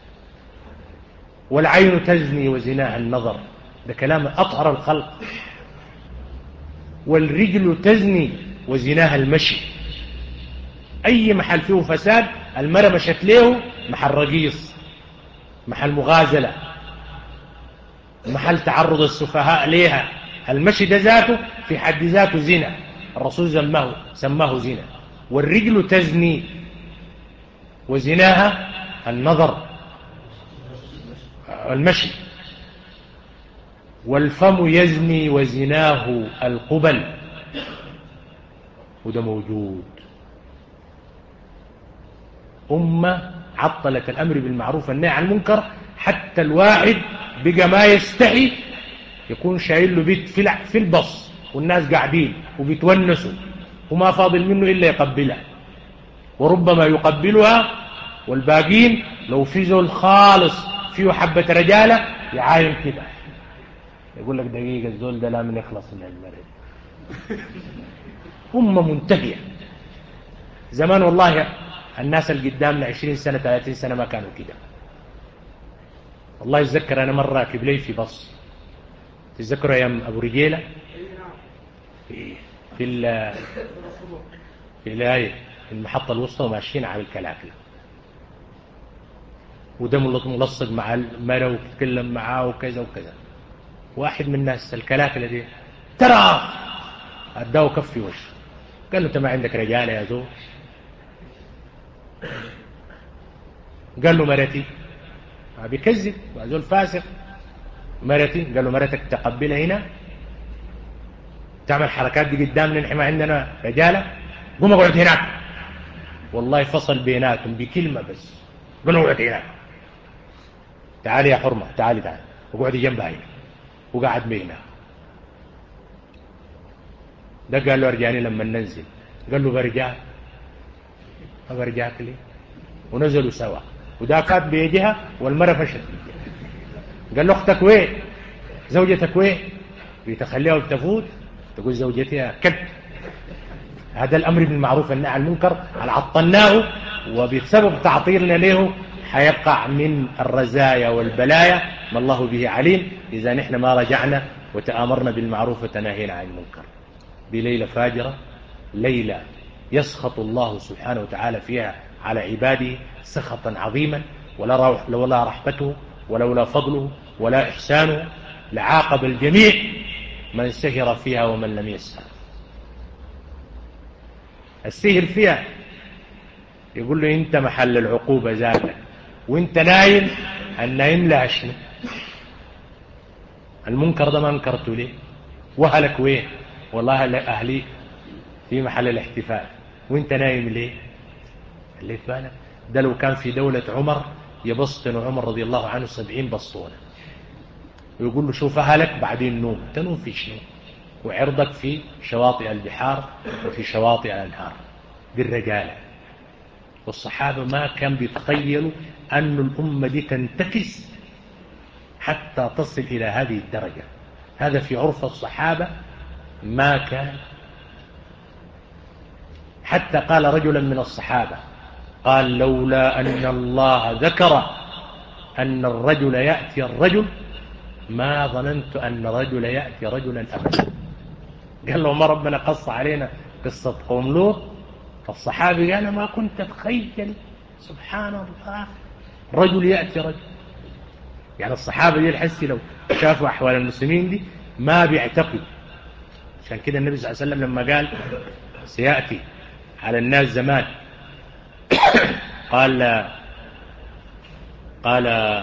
والعين تزني وزناها النظر، ده كلام أطهر الخلق. والرجل تزني وزناها المشي. أي محل فيه فساد المرأة مشت له، محل رقيص، محل مغازلة، محل تعرض السفهاء ليها. المشي ده ذاته في حد ذاته زنا، الرسول سماه سماه زنا. والرجل تزني وزناها النظر المشي. والفم يزني وزناه القبل، وده موجود. أمة عطلت الأمر بالمعروف والنهي عن المنكر، حتى الواحد بقى ما يستحي يكون شايل له بيت في البص والناس قاعدين وبيتونسوا وما فاضل منه إلا يقبلها، وربما يقبلها والباقين لو في زول خالص فيه حبة رجالة يعاين كده، يقول لك دقيقة الزول ده لا من يخلص من المرض. أمة منتهية. زمان والله الناس اللي قدامنا عشرين سنة ثلاثين سنة ما كانوا كده. والله يتذكر أنا مرة راكب لي في بص، تتذكروا أيام أبو رجيلة في في ال في الآية في المحطة الوسطى وماشيين على الكلاكلة، وده ملصق مع المرة وتتكلم معاه وكذا وكذا. واحد من الناس الكلاكلة دي ترى أداه كف في وشه، قال له أنت ما عندك رجالة يا زول؟ قال له مرتي. بيكذب زول فاسق. مرتي؟ قال له مرتك تقبلها هنا تعمل حركات دي قدامنا نحن ما عندنا رجالة؟ قوم اقعد هناك. والله فصل بيناتهم بكلمة بس، قال له اقعد هناك، تعالي يا حرمة تعالي تعالي وقعدي جنبها هنا، وقعد بينا. ده قال له ارجعني لما ننزل، قال له برجع. ما برجعك ليه؟ ونزلوا سوا، وده فات بيجها والمرة فشت بيجها. قال له اختك وين؟ زوجتك وين؟ بيتخليها وبتفوت تقول زوجتي كذب. هذا الامر بالمعروف والنهي عن المنكر على عطلناه، وبسبب تعطيلنا له حيقع من الرزايا والبلايا ما الله به عليم اذا نحن ما رجعنا وتآمرنا بالمعروف وتناهينا عن المنكر. بليلة فاجرة، ليلة يسخط الله سبحانه وتعالى فيها على عباده سخطا عظيما، ولولا رحمته ولولا فضله ولا إحسانه لعاقب الجميع من سهر فيها ومن لم يسهر. السهر فيها يقول له انت محل العقوبة ذاتك، وانت نايم النايم لها شنو؟ المنكر ده ما انكرته ليه؟ وهلك وين؟ والله أهلي في محل الاحتفال وانت نايم ليه؟ اللي بالك ده لو كان في دولة عمر يبسطن عمر رضي الله عنه سبعين بسطونة ويقول له شوف أهلك بعدين نوم. تنوم في شنو؟ وعرضك في شواطئ البحار وفي شواطئ الأنهار بالرجالة. والصحابة ما كان بيتخيلوا أن الأمة دي تنتكس حتى تصل إلى هذه الدرجة. هذا في عرف الصحابة ما كان. حتى قال رجلا من الصحابة قال لولا أن الله ذكر أن الرجل يأتي الرجل ما ظننت أن الرجل يأتي رجلا أبدا. قال له ما ربنا قص علينا قصة قوم لوط، فالصحابي قال ما كنت أتخيل سبحان الله رجل يأتي رجل. يعني الصحابة دي الحسي لو شافوا أحوال المسلمين دي ما بيعتقد. عشان كده النبي صلى الله عليه وسلم لما قال سيأتي على الناس زمان قال قال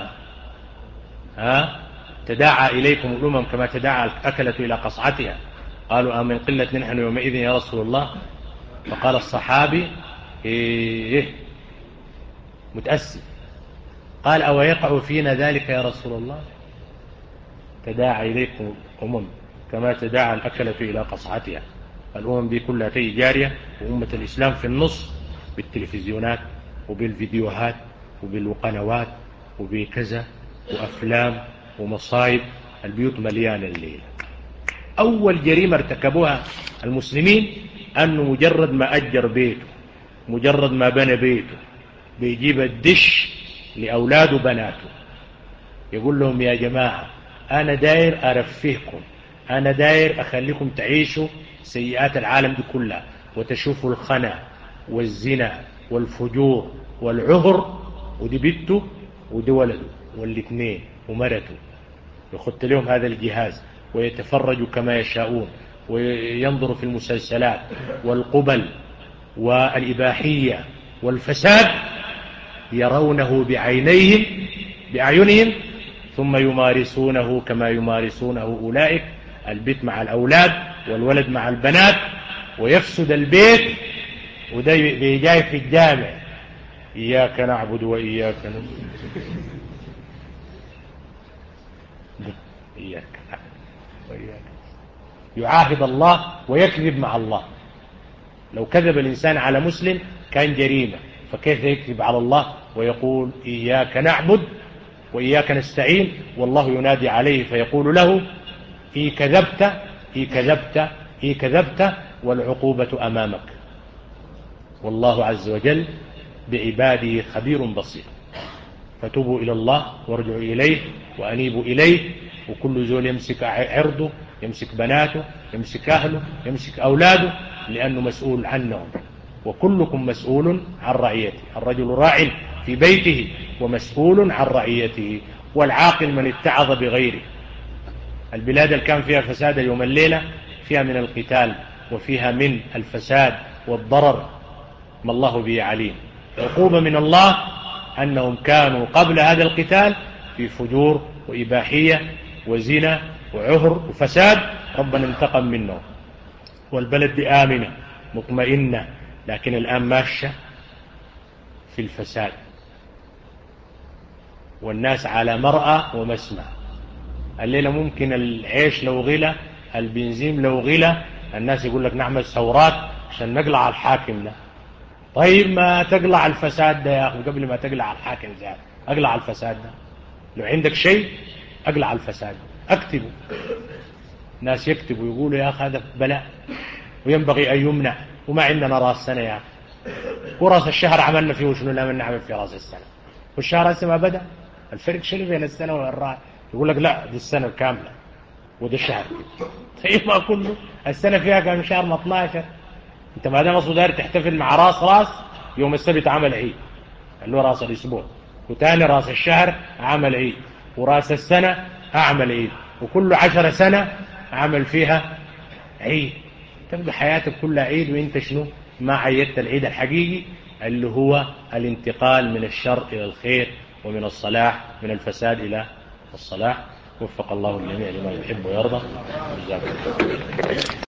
ها تداعى إليكم الأمم كما تداعى الأكلة إلى قصعتها، قالوا آمن قلة نحن يومئذ يا رسول الله. فقال الصحابي إيه متأسف، قال أو يقع فينا ذلك يا رسول الله؟ تداعى إليكم الأمم كما تداعى الأكلة إلى قصعتها. الأمم دي كلها تي جارية، وأمة الإسلام في النص بالتلفزيونات وبالفيديوهات وبالقنوات وبكذا وأفلام ومصايب. البيوت مليانة الليل. أول جريمة ارتكبوها المسلمين أنه مجرد ما أجر بيته، مجرد ما بنى بيته، بيجيب الدش لأولاده وبناته يقول لهم يا جماعة أنا داير أرفهكم، أنا داير أخليكم تعيشوا سيئات العالم دي كلها وتشوفوا الخنا والزنا والفجور والعهر. ودي بنته ودي ولده والاثنين ومرته، يخط لهم هذا الجهاز ويتفرجوا كما يشاءون وينظروا في المسلسلات والقبل والإباحية والفساد يرونه بعينيهم بأعينهم ثم يمارسونه كما يمارسونه أولئك، البيت مع الأولاد والولد مع البنات، ويفسد البيت. وده بيجاي في الجامع إياك نعبد وإياك نستعين، إياك نعبد وإياك، يعاهد الله ويكذب مع الله. لو كذب الإنسان على مسلم كان جريمة، فكيف يكذب على الله ويقول إياك نعبد وإياك نستعين، والله ينادي عليه فيقول له إي كذبت إي كذبت إي كذبت والعقوبة أمامك. والله عز وجل بعباده خبير بصير. فتوبوا إلى الله وارجعوا إليه وأنيبوا إليه. وكل زول يمسك عرضه، يمسك بناته، يمسك أهله، يمسك أولاده، لأنه مسؤول عنهم. وكلكم مسؤول عن رعيته. الرجل راع في بيته ومسؤول عن رعيته. والعاقل من اتعظ بغيره. البلاد اللي كان فيها فساد يوم الليلة فيها من القتال وفيها من الفساد والضرر ما الله به عليم. عقوبة من الله أنهم كانوا قبل هذا القتال في فجور وإباحية وزنا وعهر وفساد، ربنا انتقم منهم. والبلد دي آمنة مطمئنة، لكن الآن ماشية في الفساد، والناس على مرأى ومسمع. الليلة ممكن العيش لو غلى، البنزين لو غلى، الناس يقول لك نعمل ثورات عشان نقلع الحاكم ده. طيب ما تقلع الفساد ده يا أخي قبل ما تقلع الحاكم ده. أقلع الفساد ده، لو عندك شيء أقلع الفساد، أكتبه. ناس يكتبوا يقولوا يا أخي هذا بلاء وينبغي أن يمنع، وما عندنا رأس سنة يا أخي، ورأس الشهر عملنا فيه وشنو لا من نعمل في رأس السنة، والشهر هسه ما بدأ. الفرق شنو بين السنة والرأس؟ يقول لك لا دي السنة الكاملة وده الشهر. طيب ما كله السنة فيها كم شهر؟ ما اثناشر. انت ما دام اصلا داير تحتفل مع راس راس، يوم السبت عمل عيد اللي هو راس الاسبوع، وتاني راس الشهر عمل عيد، وراس السنة اعمل عيد، وكل عشر سنة عمل فيها عيد. تبقى حياتك كلها عيد وانت شنو ما عيدت العيد الحقيقي اللي هو الانتقال من الشر الى الخير، ومن الصلاح من الفساد الى الصلاح. وفق الله الجميع لما يحب ويرضى. جزاكم الله.